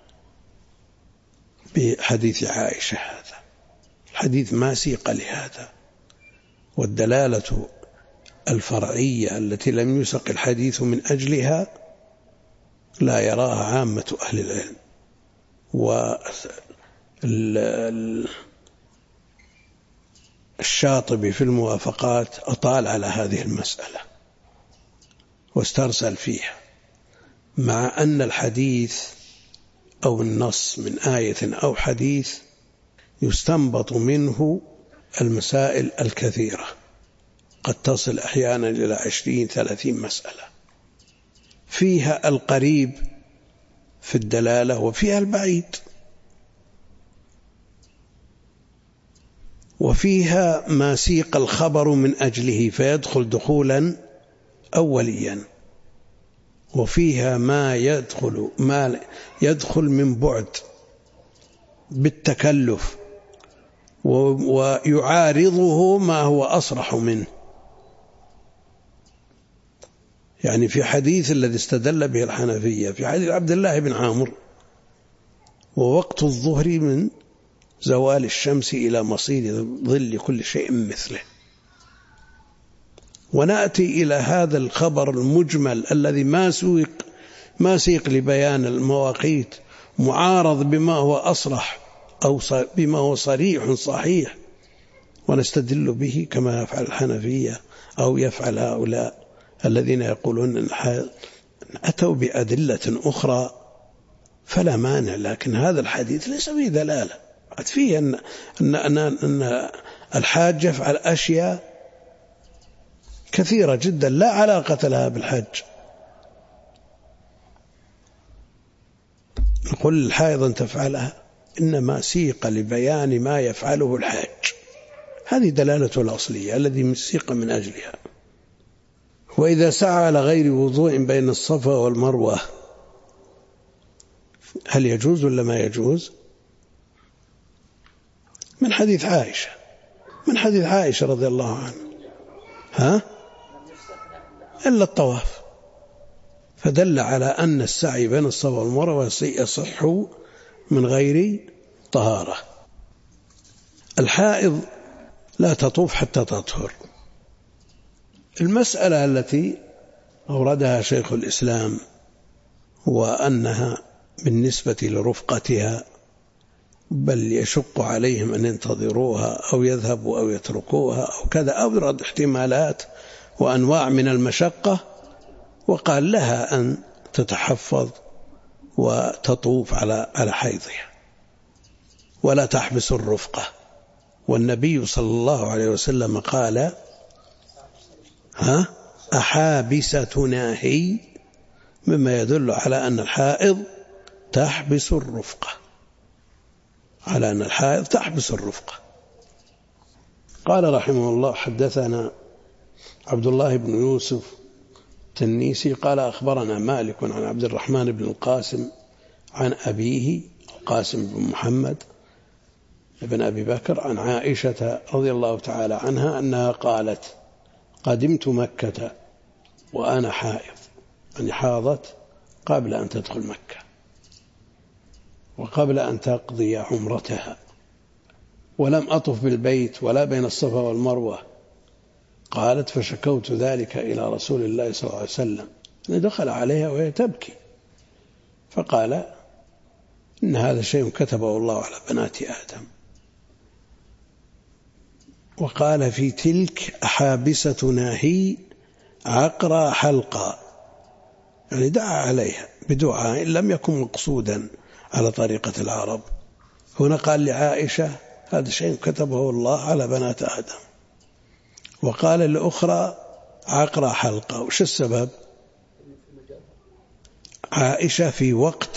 بحديث عائشة. هذا الحديث ما سيق لهذا، والدلالة الفرعية التي لم يسق الحديث من أجلها لا يراها عامة أهل العلم. والشاطبي في الموافقات أطال على هذه المسألة واسترسل فيها، مع أن الحديث أو النص من آية أو حديث يستنبط منه المسائل الكثيرة، قد تصل أحيانا إلى 20-30 مسألة، فيها القريب في الدلالة وفيها البعيد، وفيها ما سيق الخبر من أجله فيدخل دخولا أوليا، وفيها ما يدخل من بعد بالتكلف، ويعارضه ما هو أصرح منه. يعني في حديث الذي استدل به الحنفية في حديث عبد الله بن عامر: ووقت الظهر من زوال الشمس إلى مصير ظل كل شيء مثله. ونأتي إلى هذا الخبر المجمل الذي ما سيق لبيان المواقيت، معارض بما هو أصرح أو بما هو صريح صحيح، ونستدل به كما يفعل الحنفية أو يفعل هؤلاء الذين يقولون أن أتوا بأدلة أخرى فلا مانع. لكن هذا الحديث ليس فيه دلالة، فيه أن الحاج يفعل أشياء كثيرة جدا لا علاقة لها بالحج. نقول الحائض أن تفعلها، إنما سيق لبيان ما يفعله الحاج، هذه دلالته الأصلية الذي سيق من أجلها. وإذا سعى على غير وضوء بين الصفا والمروة هل يجوز ولا ما يجوز؟ من حديث عائشة رضي الله عنها إلا الطواف، فدل على أن السعي بين الصفا والمروة يصح من غير طهارة. الحائض لا تطوف حتى تطهر. المسألة التي أوردها شيخ الإسلام وأنها بالنسبة لرفقتها بل يشق عليهم أن ينتظروها أو يذهبوا أو يتركوها أو كذا، أورد احتمالات وأنواع من المشقة، وقال لها أن تتحفظ وتطوف على حيضها ولا تحبس الرفقة. والنبي صلى الله عليه وسلم قال: أحابستنا هي، مما يدل على أن الحائض تحبس الرفقة، قال رحمه الله: حدثنا عبد الله بن يوسف التنيسي قال أخبرنا مالك عن عبد الرحمن بن القاسم عن أبيه القاسم بن محمد بن أبي بكر عن عائشة رضي الله تعالى عنها أنها قالت: قدمت مكة وأنا حائض، يعني حاضت قبل أن تدخل مكة وقبل أن تقضي عمرتها، ولم أطف بالبيت ولا بين الصفا والمروة. قالت: فشكوت ذلك إلى رسول الله صلى الله عليه وسلم، دخل عليها وهي تبكي، فقال: إن هذا شيء كتبه الله على بنات آدم. وقال في تلك: أحابستنا هي عقرى حلقا، يعني دعا عليها بدعاء لم يكن مقصودا على طريقة العرب. هنا قال لعائشة: هذا شيء كتبه الله على بنات آدم. وقال الأخرى: عقرى حلقا. وش السبب؟ عائشة في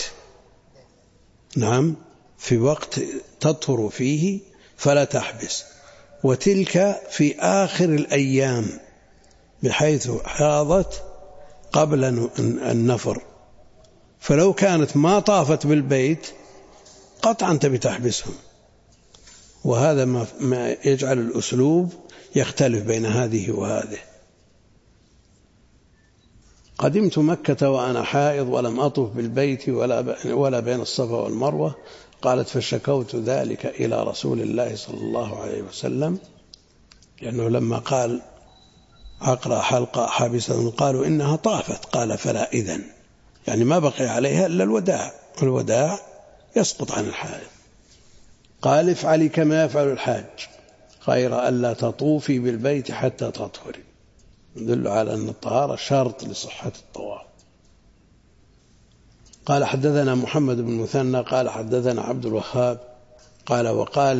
وقت تطهر فيه فلا تحبس، وتلك في آخر الأيام بحيث حاضت قبل النفر، فلو كانت ما طافت بالبيت قطعا تبي تحبسهم. وهذا ما يجعل الأسلوب يختلف بين هذه وهذه. قدمت مكة وأنا حائض ولم أطف بالبيت ولا بين الصفا والمروة. قالت: فشكوت ذلك إلى رسول الله صلى الله عليه وسلم، لأنه لما قال عقرى حلقة حابسة قالوا إنها طافت، قال: فلا إذن، يعني ما بقي عليها إلا الوداع، والوداع يسقط عن الحائض. قال: افعلي كما يفعل الحاج غير ألا تطوفي بالبيت حتى تطهري، يدل على أن الطهارة شرط لصحة الطواف. قال: حدثنا محمد بن مثنى قال حدثنا عبد الوهاب قال: وقال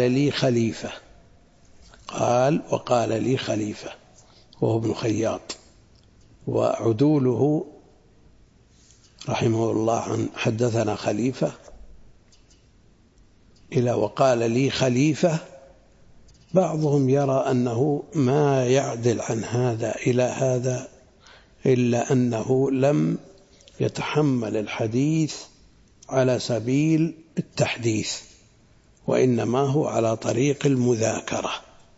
لي خليفة وهو ابن خياط، وعدوله رحمه الله عن حدثنا خليفة إلى وقال لي خليفة. بعضهم يرى أنه ما يعدل عن هذا إلى هذا، إلا أنه لم يتحمل الحديث على سبيل التحديث، وإنما هو على طريق المذاكرة،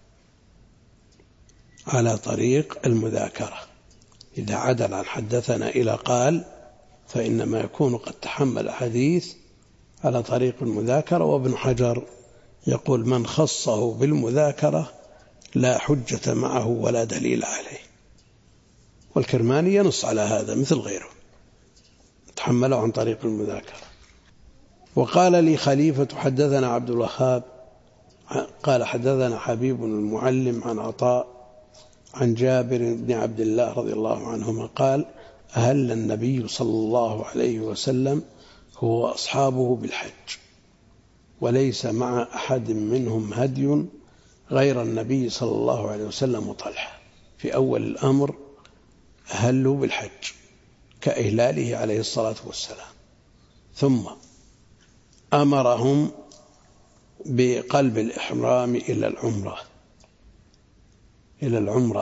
على طريق المذاكرة. إذا عدل عن حدثنا إلى قال فإنما يكون قد تحمل حديث على طريق المذاكرة. وابن حجر يقول: من خصه بالمذاكرة لا حجة معه ولا دليل عليه. والكرماني ينص على هذا مثل غيره، تحمله عن طريق المذاكرة. وقال لي خليفة: حدثنا عبد الوهاب قال حدثنا حبيب المعلم عن عطاء عن جابر بن عبد الله رضي الله عنهما قال: أهل النبي صلى الله عليه وسلم هو أصحابه بالحج، وليس مع أحد منهم هدي غير النبي صلى الله عليه وسلم وطلحة. في أول الأمر أهلوا بالحج كإهلاله عليه الصلاة والسلام، ثم أمرهم بقلب الإحرام إلى العمرة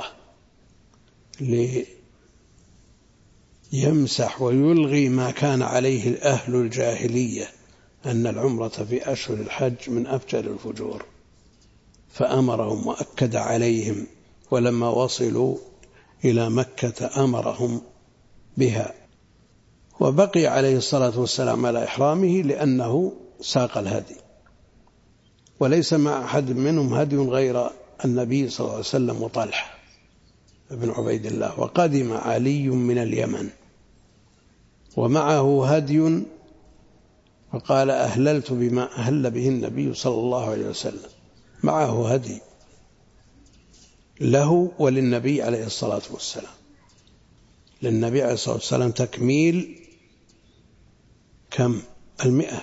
ليمسح ويلغي ما كان عليه أهل الجاهلية، أن العمرة في أشهر الحج من أفجر الفجور، فأمرهم وأكد عليهم. ولما وصلوا إلى مكة أمرهم بها، وبقي عليه الصلاة والسلام على إحرامه لأنه ساق الهدي، وليس مع أحد منهم هدي غير النبي صلى الله عليه وسلم وطلحة بن عبيد الله. وقدم علي من اليمن ومعه هدي، فقال: أهللت بما أهل به النبي صلى الله عليه وسلم. معه هدي له وللنبي عليه الصلاة والسلام، للنبي عليه الصلاة والسلام تكميل كم 100،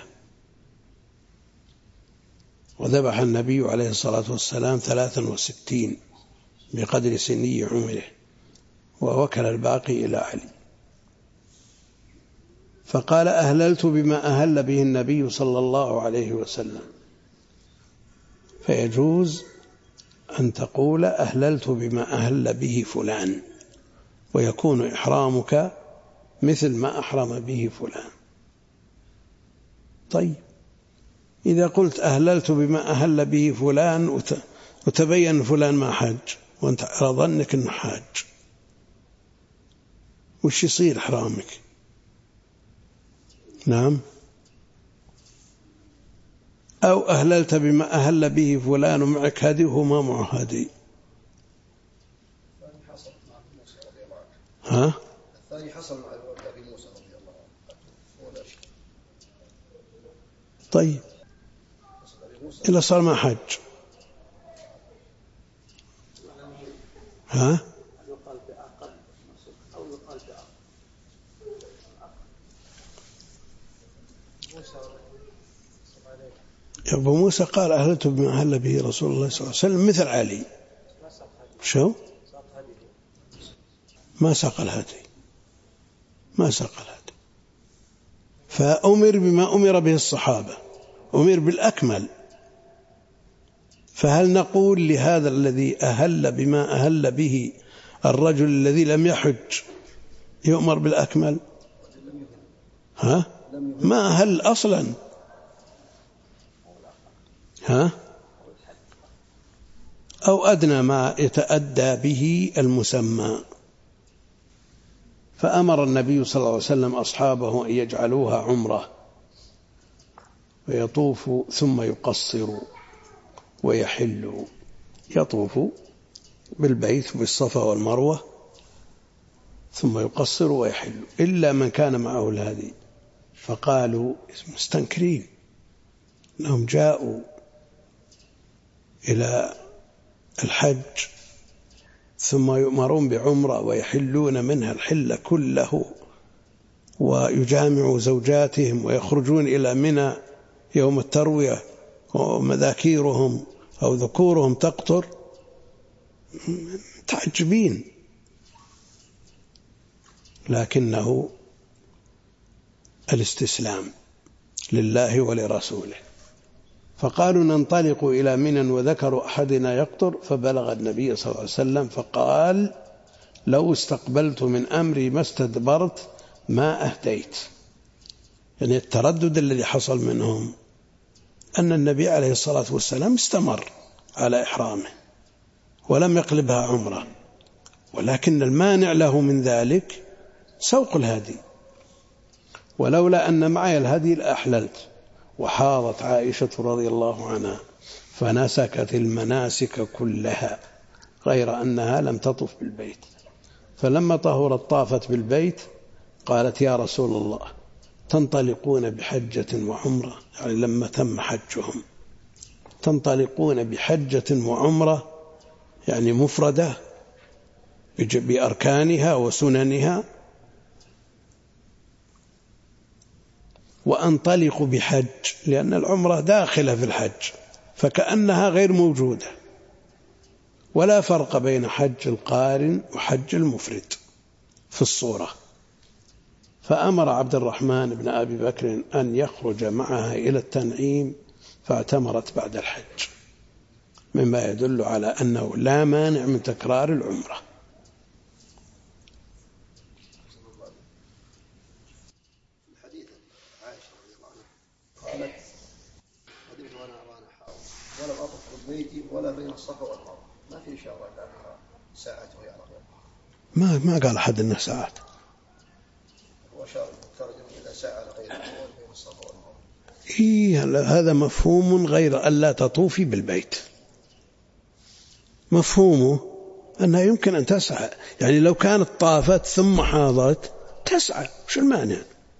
وذبح النبي عليه الصلاة والسلام 63 بقدر سني عمره، ووكل الباقي إلى علي. فقال: أهللت بما أهل به النبي صلى الله عليه وسلم. فيجوز أن تقول: أهللت بما أهل به فلان، ويكون إحرامك مثل ما أحرم به فلان. طيب، إذا قلت أهللت بما أهل به فلان وتبين فلان ما حج وأنت على ظنك أنه حاج، وش يصير إحرامك؟ نعم. أو أهللت بما أهل به فلان ومعك هدي وهو ما معه هدي. ها؟ الثاني حصل مع أبي موسى رضي الله عنه. طيب، إلا صار ما حج. ها؟ أبو موسى قال: أهلت بما أهل به رسول الله صلى الله عليه وسلم مثل علي. شو؟ ما ساق الهدي، ما ساق الهدي. فأمر بما أمر به الصحابة، أمر بالأكمل. فهل نقول لهذا الذي أهل بما أهل به الرجل الذي لم يحج يؤمر بالأكمل؟ ها؟ ما أهل أصلا. ها؟ أو أدنى ما يتأدى به المسمى. فأمر النبي صلى الله عليه وسلم أصحابه أن يجعلوها عمرة ويطوفوا ثم يقصروا ويحلوا. يطوفوا بالبيت بالصفا والمروة ثم يقصروا ويحلوا، إلا من كان معه الهدي. فقالوا مستنكرين أنهم جاءوا إلى الحج ثم يؤمرون بعمرة ويحلون منها الحل كله، ويجامعوا زوجاتهم ويخرجون إلى منى يوم التروية ومذاكيرهم أو ذكورهم تقطر. تعجبين. لكنه الاستسلام لله ولرسوله. فقالوا: ننطلق إلى منى، وذكروا أحدنا يقطر، فبلغ النبي صلى الله عليه وسلم فقال: لو استقبلت من أمري ما استدبرت ما أهديت. يعني التردد الذي حصل منهم أن النبي عليه الصلاة والسلام استمر على إحرامه ولم يقلبها عمرة، ولكن المانع له من ذلك سوق الهدي، ولولا أن معي الهدي لأحللت. وحاضت عائشة رضي الله عنها فنسكت المناسك كلها غير أنها لم تطف بالبيت، فلما طهرت طافت بالبيت قالت يا رسول الله تنطلقون بحجة وعمرة، يعني لما تم حجهم تنطلقون بحجة وعمرة يعني مفردة بأركانها وسننها، وأنطلق بحج لأن العمرة داخلة في الحج فكأنها غير موجودة، ولا فرق بين حج القارن وحج المفرد في الصورة. فأمر عبد الرحمن بن أبي بكر أن يخرج معها إلى التنعيم فاعتمرت بعد الحج، مما يدل على أنه لا مانع من تكرار العمرة. حديث عائشة رضي الله عنها قالت قدمت وأنا حائض ولم أطف بالبيت ولا بين الصفا والمروة، ما في إشارة إلى أنها ساعة وهي على غيرها. ما قال أحد أنها ساعات. وأشار ترجم إلى ساعة على غيرها بين الصفا والمروة. هذا مفهوم غير ألا تطوفي بالبيت، مفهومه أنها يمكن أن تسعى، يعني لو كانت طافت ثم حاضت تسعى، وش المانع؟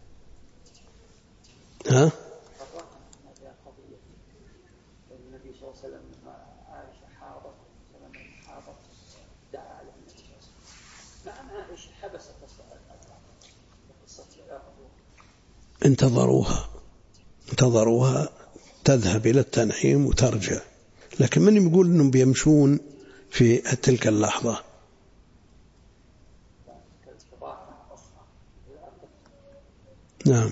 ها؟ النبي صلى الله عليه وسلم عائشة حاضت دعا على النبي صلى الله عليه وسلم. نعم عائشة حبست انتظروها تذهب إلى التنعيم وترجع، لكن من يقول أنهم بيمشون في تلك اللحظة؟ نعم،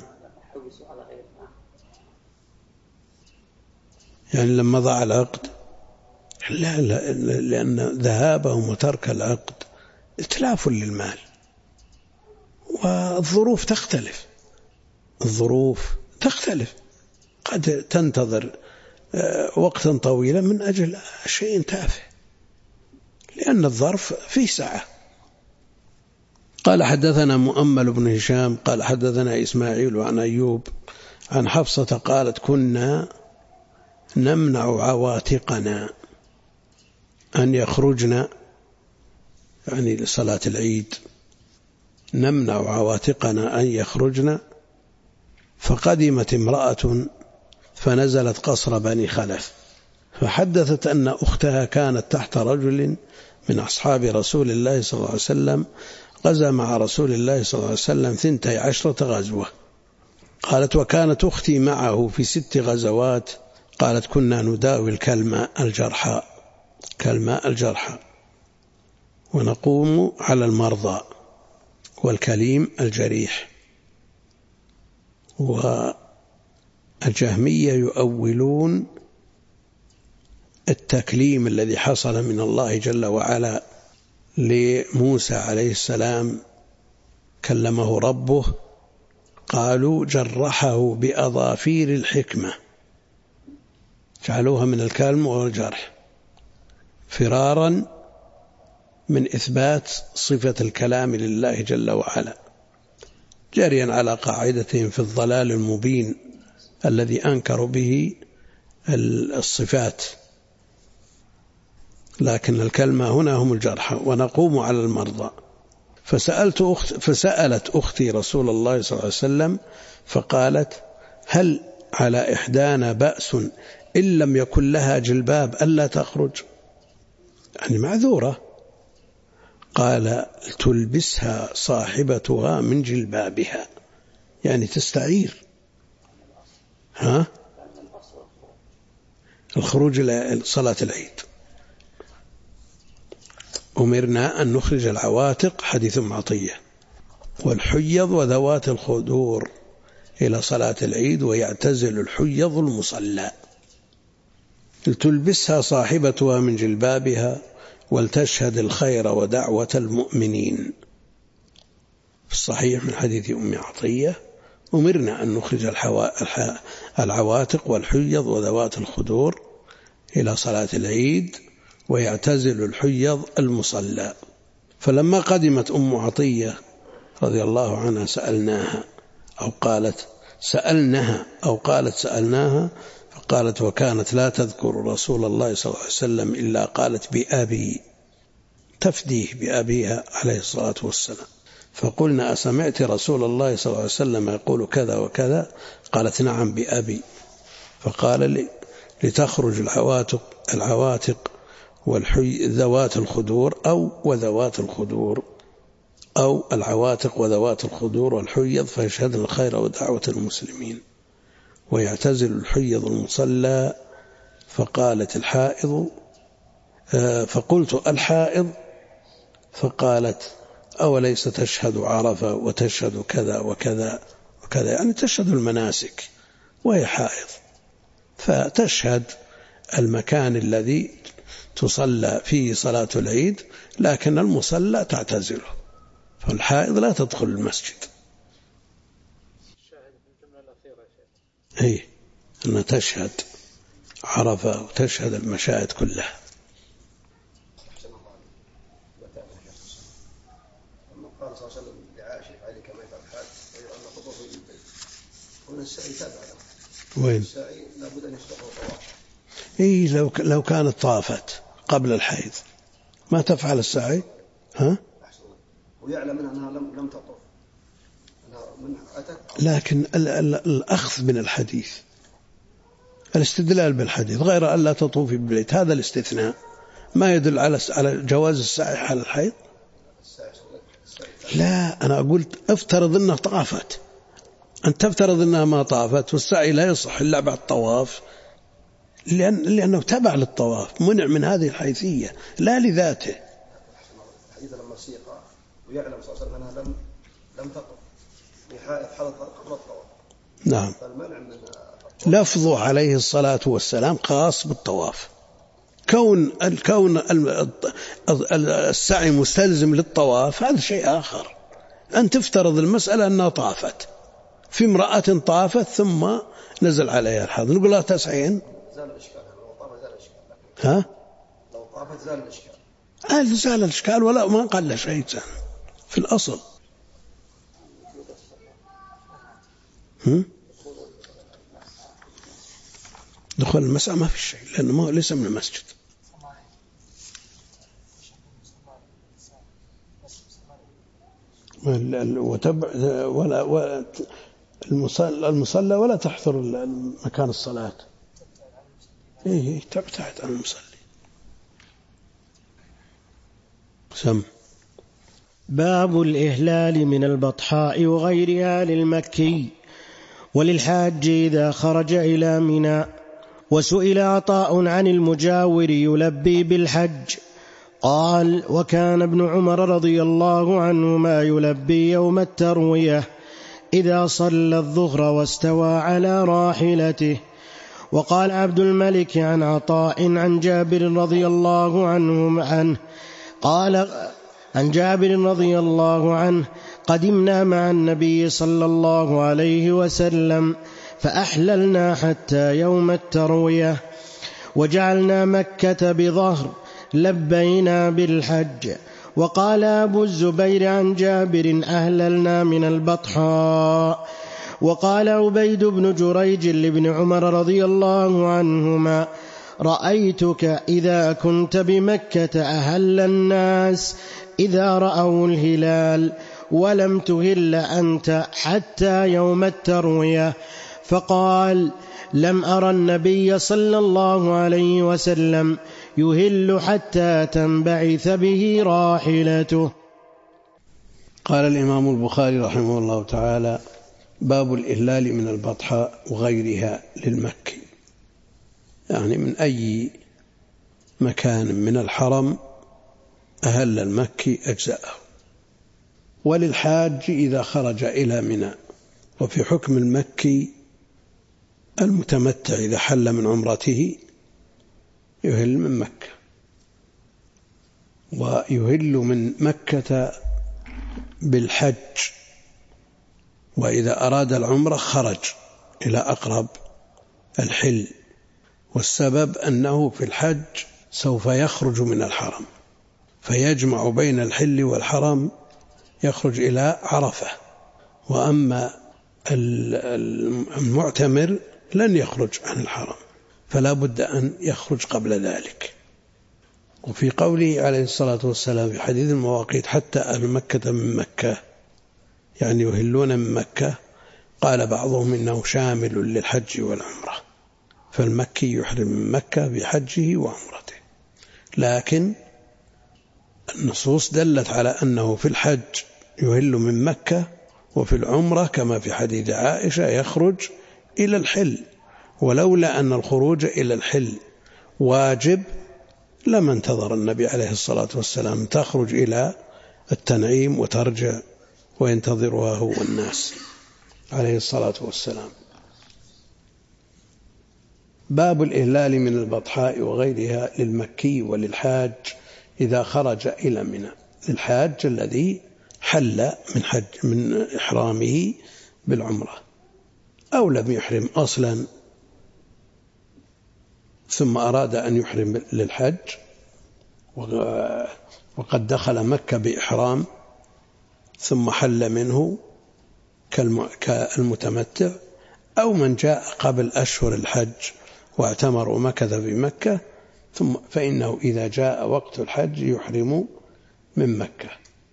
يعني لما ضاع العقد، لا لأن ذهابهم وترك العقد إتلاف للمال، والظروف تختلف، قد تنتظر وقتا طويلا من أجل شيء تافه، لأن الظرف فيه سعة. قال حدثنا مؤمل بن هشام قال حدثنا إسماعيل عن أيوب عن حفصة قالت كنا نمنع عواتقنا أن يخرجن، يعني لصلاة العيد، نمنع عواتقنا أن يخرجن، فقدمت امرأة فنزلت قصر بني خلف فحدثت أن أختها كانت تحت رجل من أصحاب رسول الله صلى الله عليه وسلم غزا مع رسول الله صلى الله عليه وسلم 12 غزوة. قالت وكانت أختي معه في 6 غزوات. قالت كنا نداوي كالماء الجرحى ونقوم على المرضى والكليم الجريح. والجهمية يؤولون التكليم الذي حصل من الله جل وعلا لموسى عليه السلام، كلمه ربه، قالوا جرحه بأظافير الحكمة، جعلوها من الكلم والجرح فرارا من إثبات صفة الكلام لله جل وعلا، جاريا على قاعدتهم في الضلال المبين الذي أنكروا به الصفات. لكن الكلمة هنا هم الجرحى ونقوم على المرضى. فسألت أختي رسول الله صلى الله عليه وسلم فقالت هل على إحدانا بأس إن لم يكن لها جلباب ألا تخرج؟ يعني معذورة. قال تلبسها صاحبتها من جلبابها، يعني تستعير الخروج إلى صلاة العيد. أمرنا أن نخرج العواتق حديث معطية والحيض وذوات الخدور إلى صلاة العيد، ويعتزل الحيض المصلى. تلبسها صاحبتها من جلبابها ولتشهد الخير ودعوة المؤمنين. في الصحيح من حديث أم عطية: أمرنا أن نخرج العواتق والحيض وذوات الخدور إلى صلاة العيد ويعتزل الحيض المصلى. فلما قدمت أم عطية رضي الله عنها سألناها أو قالت سألناها، فقالت: وكانت لا تذكر رسول الله صلى الله عليه وسلم إلا قالت بأبي، تفديه بأبيها عليه الصلاة والسلام. فقلنا: أسمعت رسول الله صلى الله عليه وسلم يقول كذا وكذا؟ قالت: نعم بأبي. فقال: لتخرج العواتق ذوات الخدور أو العواتق وذوات الخدور والحيض فيشهدن الخير ودعوة المسلمين ويعتزل الحيض المصلى. فقالت: الحائض. فقلت: الحائض؟ فقالت: أوليس تشهد عرفة وتشهد كذا وكذا وكذا، يعني تشهد المناسك وهي حائض، فتشهد المكان الذي تصلى فيه صلاة العيد، لكن المصلى تعتزله، فالحائض لا تدخل المسجد. أي أنها تشهد عرفة وتشهد المشاهد كلها. قال صلى الله عليه وسلم لعائشة: عليك ما يفعل الحاج وأن خطوه في البيت. هنا السعي تابع له. وين؟ السعي لابد أن يسبقه طواف. إيه، لو كانت طافت قبل الحيض ما تفعل السعي؟ ها؟ ويعلم أنها لم تطف، أنها من أتت. لكن الأخذ من الحديث، الاستدلال بالحديث غير أن لا تطوفي بالبيت، هذا الاستثناء ما يدل على جواز السعي على الحيض. لا، أنا قلت افترض أنها طافت، أن تفترض أنها ما طافت، والسعي لا يصح إلا بعد الطواف، لأنه تبع للطواف، منع من هذه الحيثية لا لذاته. الحديث لما سيق ويعلم صلى الله عليه وسلم أنها لم تطف بحائط حدث قبل الطواف. نعم. فالمنع من لفظه عليه الصلاة والسلام خاص بالطواف. كون السعي مستلزم للطواف هذا شيء آخر. أن تفترض المسألة أنها طافت، في امرأة طافت ثم نزل عليها الحظ، نقول لها تسعين؟ زال الإشكال. لو طافت زال الإشكال. ها؟ لو طافت زال الإشكال. زال الإشكال ولا ما قل شيء في الأصل. دخول المسعى ما في شيء، لأنه ليس من المسجد. ولا المصلى ولا تحضر مكان الصلاة. إيه، تبتعد عن المصلي. سم. باب الإهلال من البطحاء وغيرها للمكي وللحاج إذا خرج إلى منى. وسئل عطاء عن المجاور يلبي بالحج قال: وكان ابن عمر رضي الله عنهما يلبي يوم التروية إذا صلى الظهر واستوى على راحلته. وقال عبد الملك عن عطاء عن جابر رضي الله عنه قال: عن جابر رضي الله عنه: قدمنا مع النبي صلى الله عليه وسلم فأحللنا حتى يوم التروية وجعلنا مكة بظهر لبينا بالحج. وقال أبو الزبير عن جابر: أهللنا من البطحاء. وقال عبيد بن جريج لابن عمر رضي الله عنهما: رأيتك إذا كنت بمكة أهل الناس إذا رأوا الهلال ولم تهل أنت حتى يوم التروية. فقال: لم أرى النبي صلى الله عليه وسلم يهل حتى تنبعث به راحلته. قال الإمام البخاري رحمه الله تعالى: باب الإهلال من البطحاء وغيرها للمكي، يعني من أي مكان من الحرم أهل المكي أجزاءه، وللحاج إذا خرج إلى منى. وفي حكم المكي المتمتع إذا حل من عمرته يهل من مكة، ويهل من مكة بالحج وإذا أراد العمرة خرج إلى أقرب الحل، والسبب أنه في الحج سوف يخرج من الحرم فيجمع بين الحل والحرم، يخرج إلى عرفة. وأما المعتمر لن يخرج عن الحرم، فلا بد أن يخرج قبل ذلك. وفي قوله عليه الصلاة والسلام في حديث المواقيت حتى أهل مكة من مكة، يعني يهلون من مكة، قال بعضهم إنه شامل للحج والعمرة، فالمكي يحرم من مكة بحجه وعمرته. لكن النصوص دلت على أنه في الحج يهل من مكة، وفي العمرة كما في حديث عائشة يخرج إلى الحل، ولولا أن الخروج إلى الحل واجب لما انتظر النبي عليه الصلاة والسلام تخرج إلى التنعيم وترجع وينتظرها هو الناس عليه الصلاة والسلام. باب الإهلال من البطحاء وغيرها للمكي وللحاج إذا خرج إلى منى، للحاج الذي حل من إحرامه بالعمرة أو لم يحرم أصلا ثم أراد أن يحرم للحج وقد دخل مكة بإحرام ثم حل منه كالمتمتع، أو من جاء قبل أشهر الحج واعتمر ومكث بمكة ثم فإنه إذا جاء وقت الحج يحرم من مكة.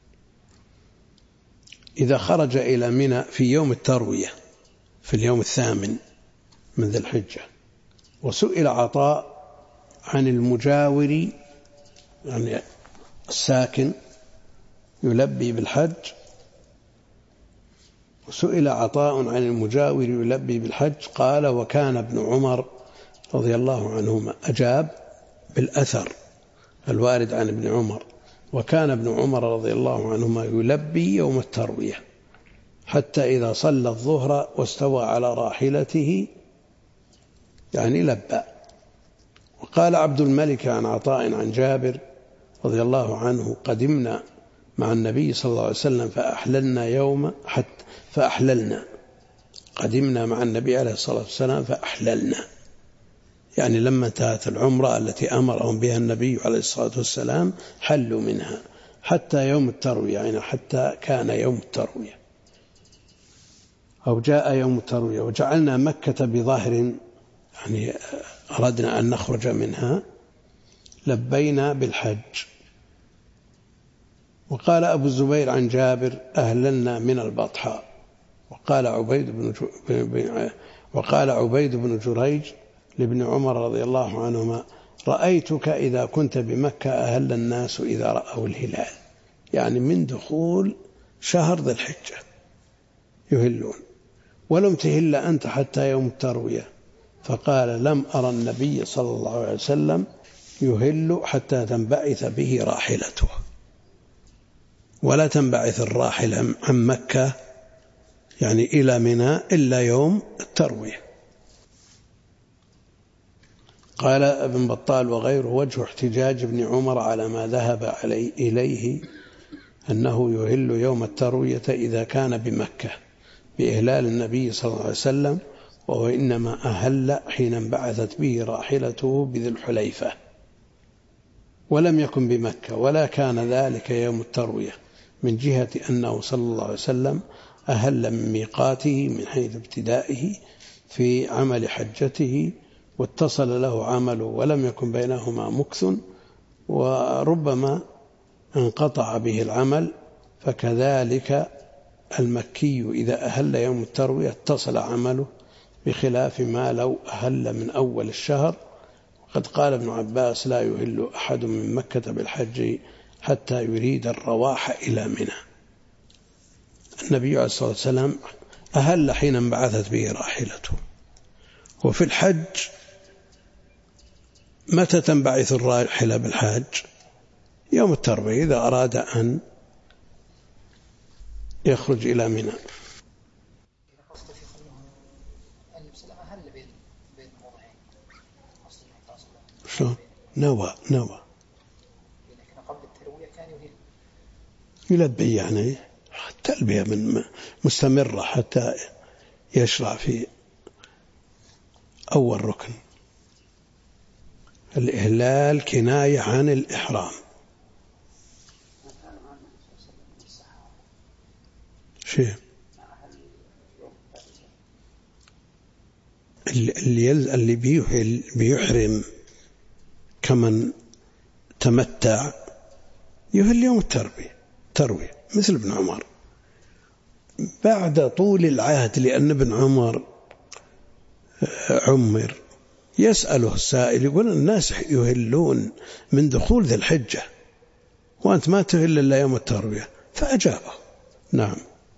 إذا خرج إلى منى في يوم التروية في اليوم 8 من ذي الحجة. وسئل عطاء عن المجاور، يعني الساكن يلبي بالحج، وسئل عطاء عن المجاور يلبي بالحج قال: وكان ابن عمر رضي الله عنهما، أجاب بالأثر الوارد عن ابن عمر، وكان ابن عمر رضي الله عنهما يلبي يوم التروية حتى إذا صلى الظهر واستوى على راحلته يعني لبى. وقال عبد الملك عن عطاء عن جابر رضي الله عنه: قدمنا مع النبي صلى الله عليه وسلم فأحللنا قدمنا مع النبي عليه الصلاة والسلام فأحللنا، يعني لما انتهت العمرة التي أمرهم بها النبي عليه الصلاة والسلام حلوا منها حتى يوم التروية، يعني حتى كان يوم التروية أو جاء يوم التروية. وجعلنا مكة بظاهر، يعني أردنا أن نخرج منها، لبينا بالحج. وقال أبو الزبير عن جابر: أهللنا من البطحاء. وقال عبيد بن جريج لابن عمر رضي الله عنهما: رأيتك إذا كنت بمكة أهل الناس إذا رأوا الهلال، يعني من دخول شهر ذي الحجة يهلون، ولم تهل أنت حتى يوم التروية. فقال: لم أرى النبي صلى الله عليه وسلم يهل حتى تنبعث به راحلته، ولا تنبعث الراحلة عن مكة يعني إلى منى إلا يوم التروية. قال ابن بطال وغيره: وجه احتجاج ابن عمر على ما ذهب إليه أنه يهل يوم التروية إذا كان بمكة بإهلال النبي صلى الله عليه وسلم، وهو إنما أهل حين انبعثت به راحلته بذي الحليفة، ولم يكن بمكة، ولا كان ذلك يوم التروية، من جهة أنه صلى الله عليه وسلم أهل من ميقاته من حيث ابتدائه في عمل حجته، واتصل له عمله ولم يكن بينهما مكث، وربما انقطع به العمل. فكذلك المكي إذا أهل يوم التروية اتصل عمله، بخلاف ما لو أهل من أول الشهر. وقد قال ابن عباس: لا يهل أحد من مكة بالحج حتى يريد الرواح إلى منى. النبي عليه الصلاة والسلام أهل حين انبعثت به راحلته. وفي الحج متى تنبعث الراحلة بالحج؟ يوم التروية إذا أراد أن يخرج إلى منى. شلون؟ نوى يلبي يعني تلبية من مستمرة حتى يشرع في أول ركن. الإهلال كناية عن الإحرام. شيء اللي بيحرم كمن تمتع يهل يوم التروية مثل ابن عمر بعد طول العهد، لأن ابن عمر عمر يسأله السائل يقول الناس يهلون من دخول ذي الحجة وأنت ما تهل إلا يوم التروية، فأجابه. نعم.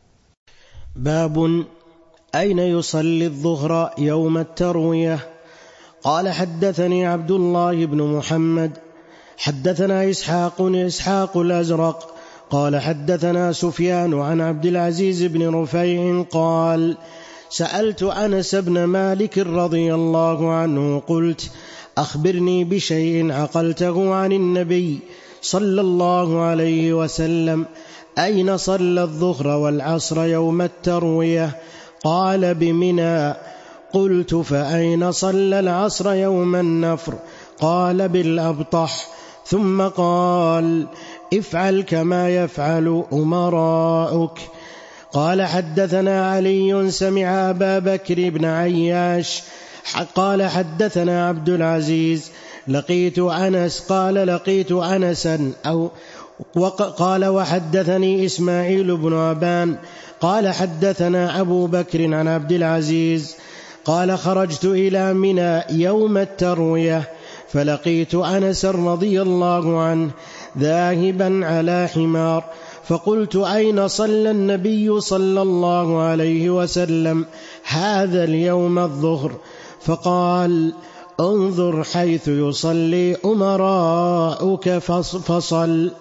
باب أين يصلي الظهر يوم التروية؟ قال حدثني عبد الله بن محمد حدثنا إسحاق الأزرق قال حدثنا سفيان عن عبد العزيز بن رفيع قال سألت أنس بن مالك رضي الله عنه قلت أخبرني بشيء عقلته عن النبي صلى الله عليه وسلم، أين صلى الظهر والعصر يوم التروية؟ قال بمنى. قلت فأين صلى العصر يوم النفر؟ قال بالأبطح. ثم قال افعل كما يفعل أمراؤك. قال حدثنا علي سمع أبا بكر بن عياش قال حدثنا عبد العزيز لقيت أنس قال لقيت أنسا قال وحدثني إسماعيل بن أبان قال حدثنا أبو بكر عن عبد العزيز قال خرجت إلى منى يوم التروية فلقيت أنس رضي الله عنه ذاهبا على حمار، فقلت أين صلى النبي صلى الله عليه وسلم هذا اليوم الظهر؟ فقال انظر حيث يصلي أمراؤك فصل.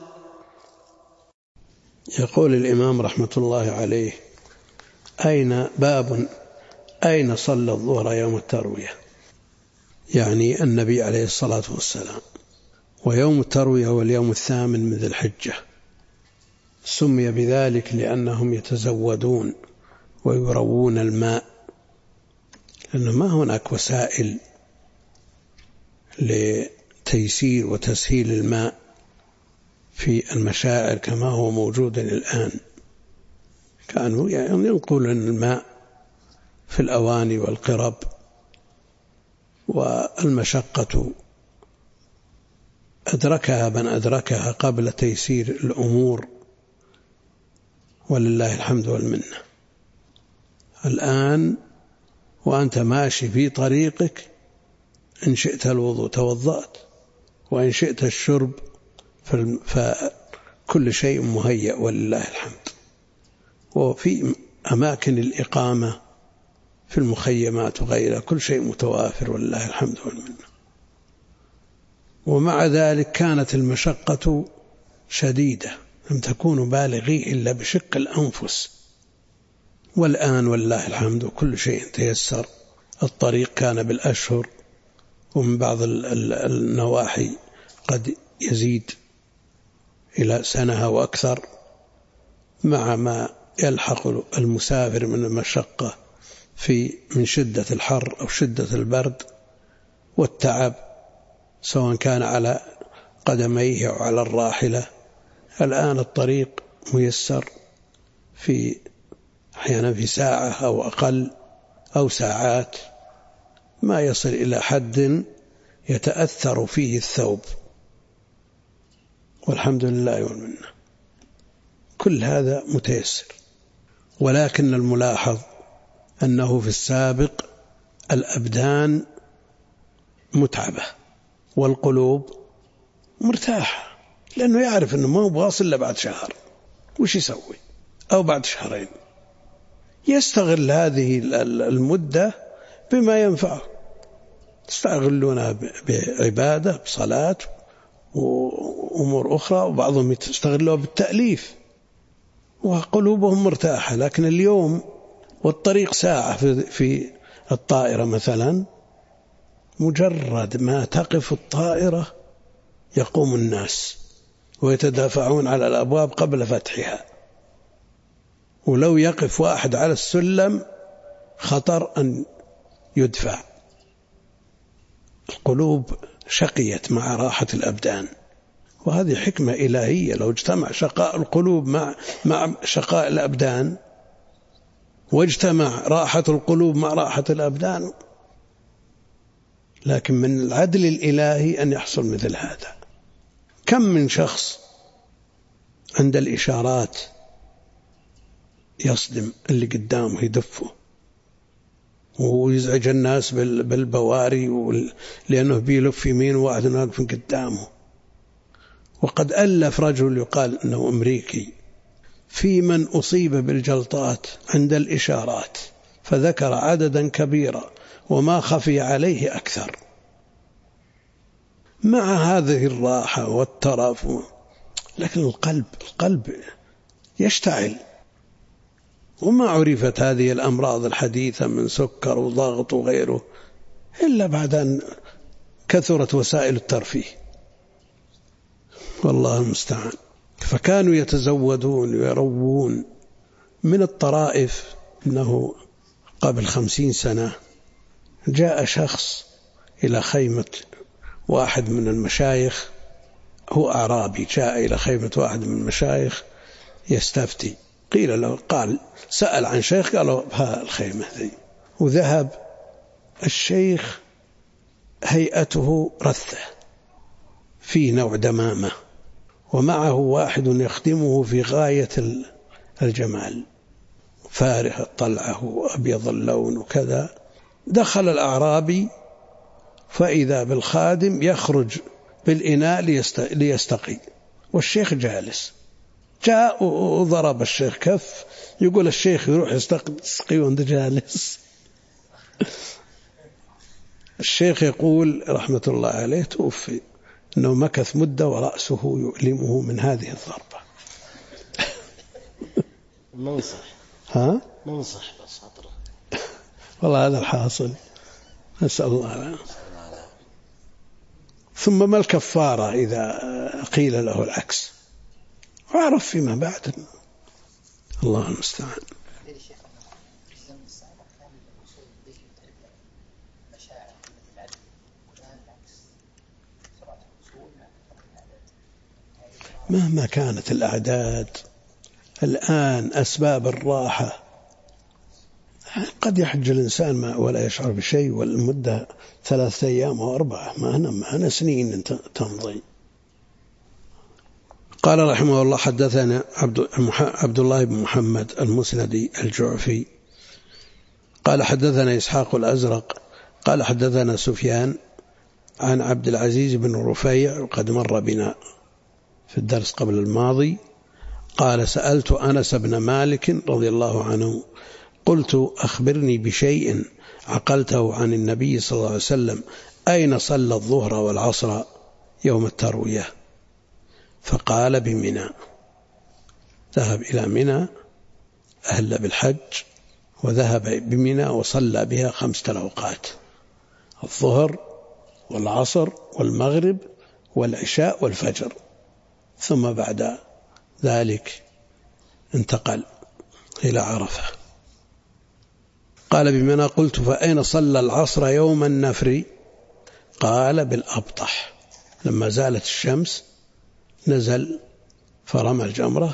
يقول الإمام رحمة الله عليه أين صلى الظهر يوم التروية؟ يعني النبي عليه الصلاة والسلام. ويوم التروية هو اليوم الثامن من ذي الحجة، سمي بذلك لأنهم يتزودون ويروون الماء، لأنه ما هناك وسائل لتيسير وتسهيل الماء في المشاعر كما هو موجود الآن. كانوا ينقلون الماء في الأواني والقرب، والمشقة أدركها من أدركها قبل تيسير الأمور، ولله الحمد والمنة. الآن وأنت ماشي في طريقك إن شئت الوضوء توضأت، وإن شئت الشرب فكل شيء مهيأ ولله الحمد. وفي أماكن الإقامة في المخيمات وغيرها كل شيء متوافر ولله الحمد والمنة. ومع ذلك كانت المشقة شديدة، لم تكونوا بالغيه إلا بشق الأنفس. والآن والله الحمد كل شيء تيسر. الطريق كان بالأشهر، ومن بعض النواحي قد يزيد إلى سنة وأكثر، مع ما يلحق المسافر من المشقة من شدة الحر أو شدة البرد والتعب، سواء كان على قدميه أو على الراحلة. الآن الطريق ميسر أحيانا في ساعة أو أقل أو ساعات، ما يصل إلى حد يتأثر فيه الثوب، والحمد لله والمنة. كل هذا متيسر. ولكن الملاحظ أنه في السابق الأبدان متعبة والقلوب مرتاحة، لأنه يعرف أنه ما هو واصل إلا بعد شهر، وش يسوي؟ أو بعد شهرين. يستغل هذه المدة بما ينفعه، يستغلونها بعبادة بصلاة وأمور أخرى، وبعضهم يستغلوها بالتأليف وقلوبهم مرتاحة. لكن اليوم والطريق ساعة في الطائرة مثلا، مجرد ما تقف الطائرة يقوم الناس ويتدافعون على الأبواب قبل فتحها، ولو يقف واحد على السلم خطر أن يدفع. القلوب شقيت مع راحة الأبدان، وهذه حكمة إلهية. لو اجتمع شقاء القلوب مع شقاء الأبدان، واجتمع راحة القلوب مع راحة الأبدان، لكن من العدل الإلهي أن يحصل مثل هذا. كم من شخص عند الإشارات يصدم اللي قدامه، يدفه ويزعج الناس بالبواري لأنه بيلف يمين وواحد واقف قدامه. وقد ألف رجل يقال أنه أمريكي في من أصيب بالجلطات عند الإشارات، فذكر عددا كبيرا وما خفي عليه أكثر. مع هذه الراحة والترف، لكن القلب يشتعل. وما عرفت هذه الأمراض الحديثة من سكر وضغط وغيره إلا بعد أن كثرت وسائل الترفيه، والله المستعان. فكانوا يتزودون ويروون من الطرائف. إنه قبل 50 سنة جاء شخص إلى خيمة واحد من المشايخ، هو أعرابي، جاء إلى خيمة واحد من المشايخ يستفتي. قيل له، قال سأل عن شيخ، قالوا ها الخيمة ذي. وذهب الشيخ هيئته رثة في نوع دمامة، ومعه واحد يخدمه في غاية الجمال، فارغ الطلعة وأبيض اللون وكذا. دخل الأعرابي فإذا بالخادم يخرج بالإناء ليستقي، والشيخ جالس. جاء وضرب الشيخ كف، يقول الشيخ يروح يستقي وانت جالس. الشيخ يقول رحمة الله عليه توفي أنه مكث مدة ورأسه يؤلمه من هذه الضربة. منصح بس حضره. والله هذا الحاصل، نسأل الله العافية. ثم ما الكفارة إذا قيل له العكس؟ وأعرف فيما بعد، الله المستعان. مهما كانت الأعداد الآن أسباب الراحة، قد يحج الإنسان ولا يشعر بشيء، والمدة 3 أيام أو 4، ما سنين تمضي. قال رحمه الله حدثنا عبد الله بن محمد المسندي الجعفي قال حدثنا إسحاق الأزرق قال حدثنا سفيان عن عبد العزيز بن رفيع، وقد مر بنا في الدرس قبل الماضي. قال سألت أنس بن مالك رضي الله عنه قلت أخبرني بشيء عقلته عن النبي صلى الله عليه وسلم، أين صلى الظهر والعصر يوم التروية؟ فقال بمنى. ذهب إلى منى، أهل بالحج، وذهب بمنى وصلى بها 5 أوقات: الظهر والعصر والمغرب والعشاء والفجر، ثم بعد ذلك انتقل إلى عرفة. قال بمنى. قلت فأين صلى العصر يوم النفر؟ قال بالأبطح، لما زالت الشمس نزل فرمى الجمرة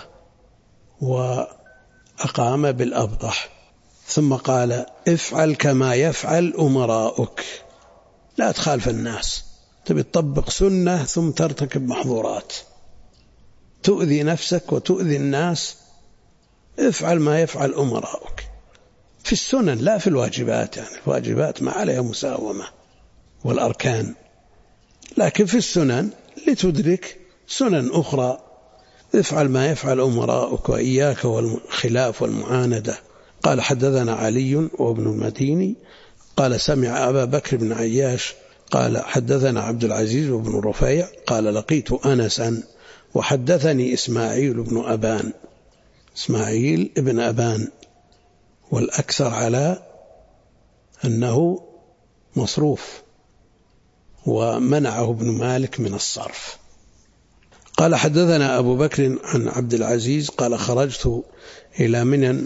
وأقام بالأبطح. ثم قال افعل كما يفعل أمراؤك، لا تخالف الناس، تبي تطبق سنة ثم ترتكب محظورات، تؤذي نفسك وتؤذي الناس. افعل ما يفعل أمراؤك في السنن لا في الواجبات، يعني الواجبات ما عليها مساومة والأركان، لكن في السنن لتدرك سنن أخرى. افعل ما يفعل أمراؤك وإياك والخلاف والمعاندة. قال حدثنا علي وابن المديني قال سمع أبا بكر بن عياش قال حدثنا عبد العزيز بن رفيع قال لقيت أنسا وحدثني إسماعيل بن أبان، إسماعيل ابن أبان، والأكثر على أنه مصروف ومنعه ابن مالك من الصرف. قال حدثنا أبو بكر عن عبد العزيز قال خرجت إلى منى.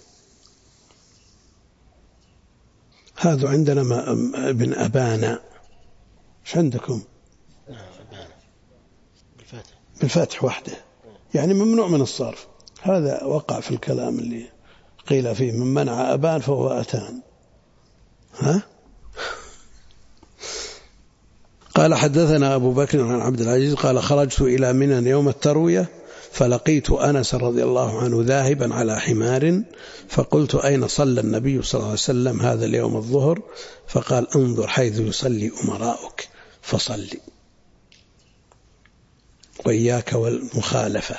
هذا عندنا ابن أبانا، ايش عندكم؟ بالفتح وحده، يعني ممنوع من الصرف. هذا وقع في الكلام اللي قيل فيه من منع أبان فهو أتان. قال حدثنا أبو بكر عن عبد العزيز قال خرجت إلى منى يوم التروية فلقيت أنس رضي الله عنه ذاهبا على حمار، فقلت أين صلى النبي صلى الله عليه وسلم هذا اليوم الظهر؟ فقال انظر حيث يصلي أمراؤك فصلي، وإياك والمخالفة،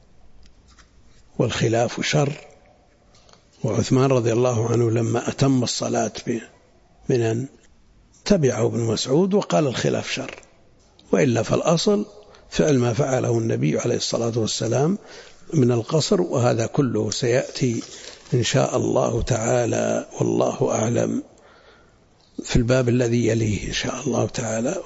والخلاف شر. وعثمان رضي الله عنه لما أتم الصلاة بمنى تبعه ابن مسعود وقال الخلاف شر، وإلا فالأصل فعل ما فعله النبي عليه الصلاة والسلام من القصر، وهذا كله سيأتي إن شاء الله تعالى، والله أعلم، في الباب الذي يليه إن شاء الله تعالى.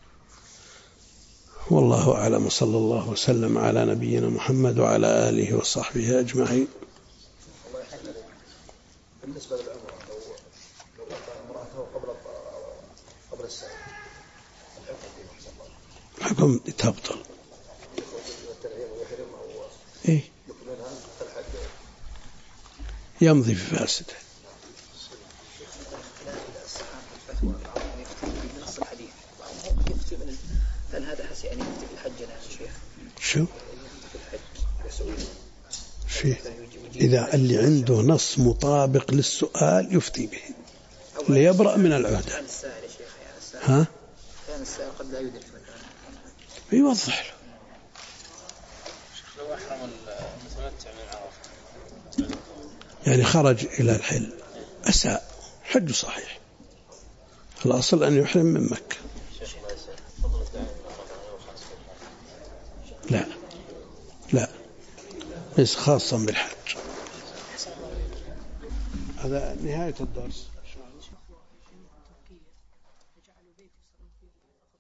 والله أعلم، صلى الله وسلم على نبينا محمد وعلى آله وصحبه أجمعين. بالنسبة للعمرة لو امرأته قبل الساعة الحكم تبطل. إيه؟ يمضي في فاسده. هل هذا حسي أن يفتي في الحج يا شيخ؟ شو؟ شيء إذا اللي عنده نص مطابق للسؤال يفتي به ليبرأ من العهدة. ها؟ كان السائل قد لا يدرك يوضح له. لو أحرم المتمتع من عرفة يعني خرج إلى الحل أساء، حج صحيح، الأصل أن يحرم من مكة. لا لا، ليس خاصا بالحج. هذا نهاية الدرس.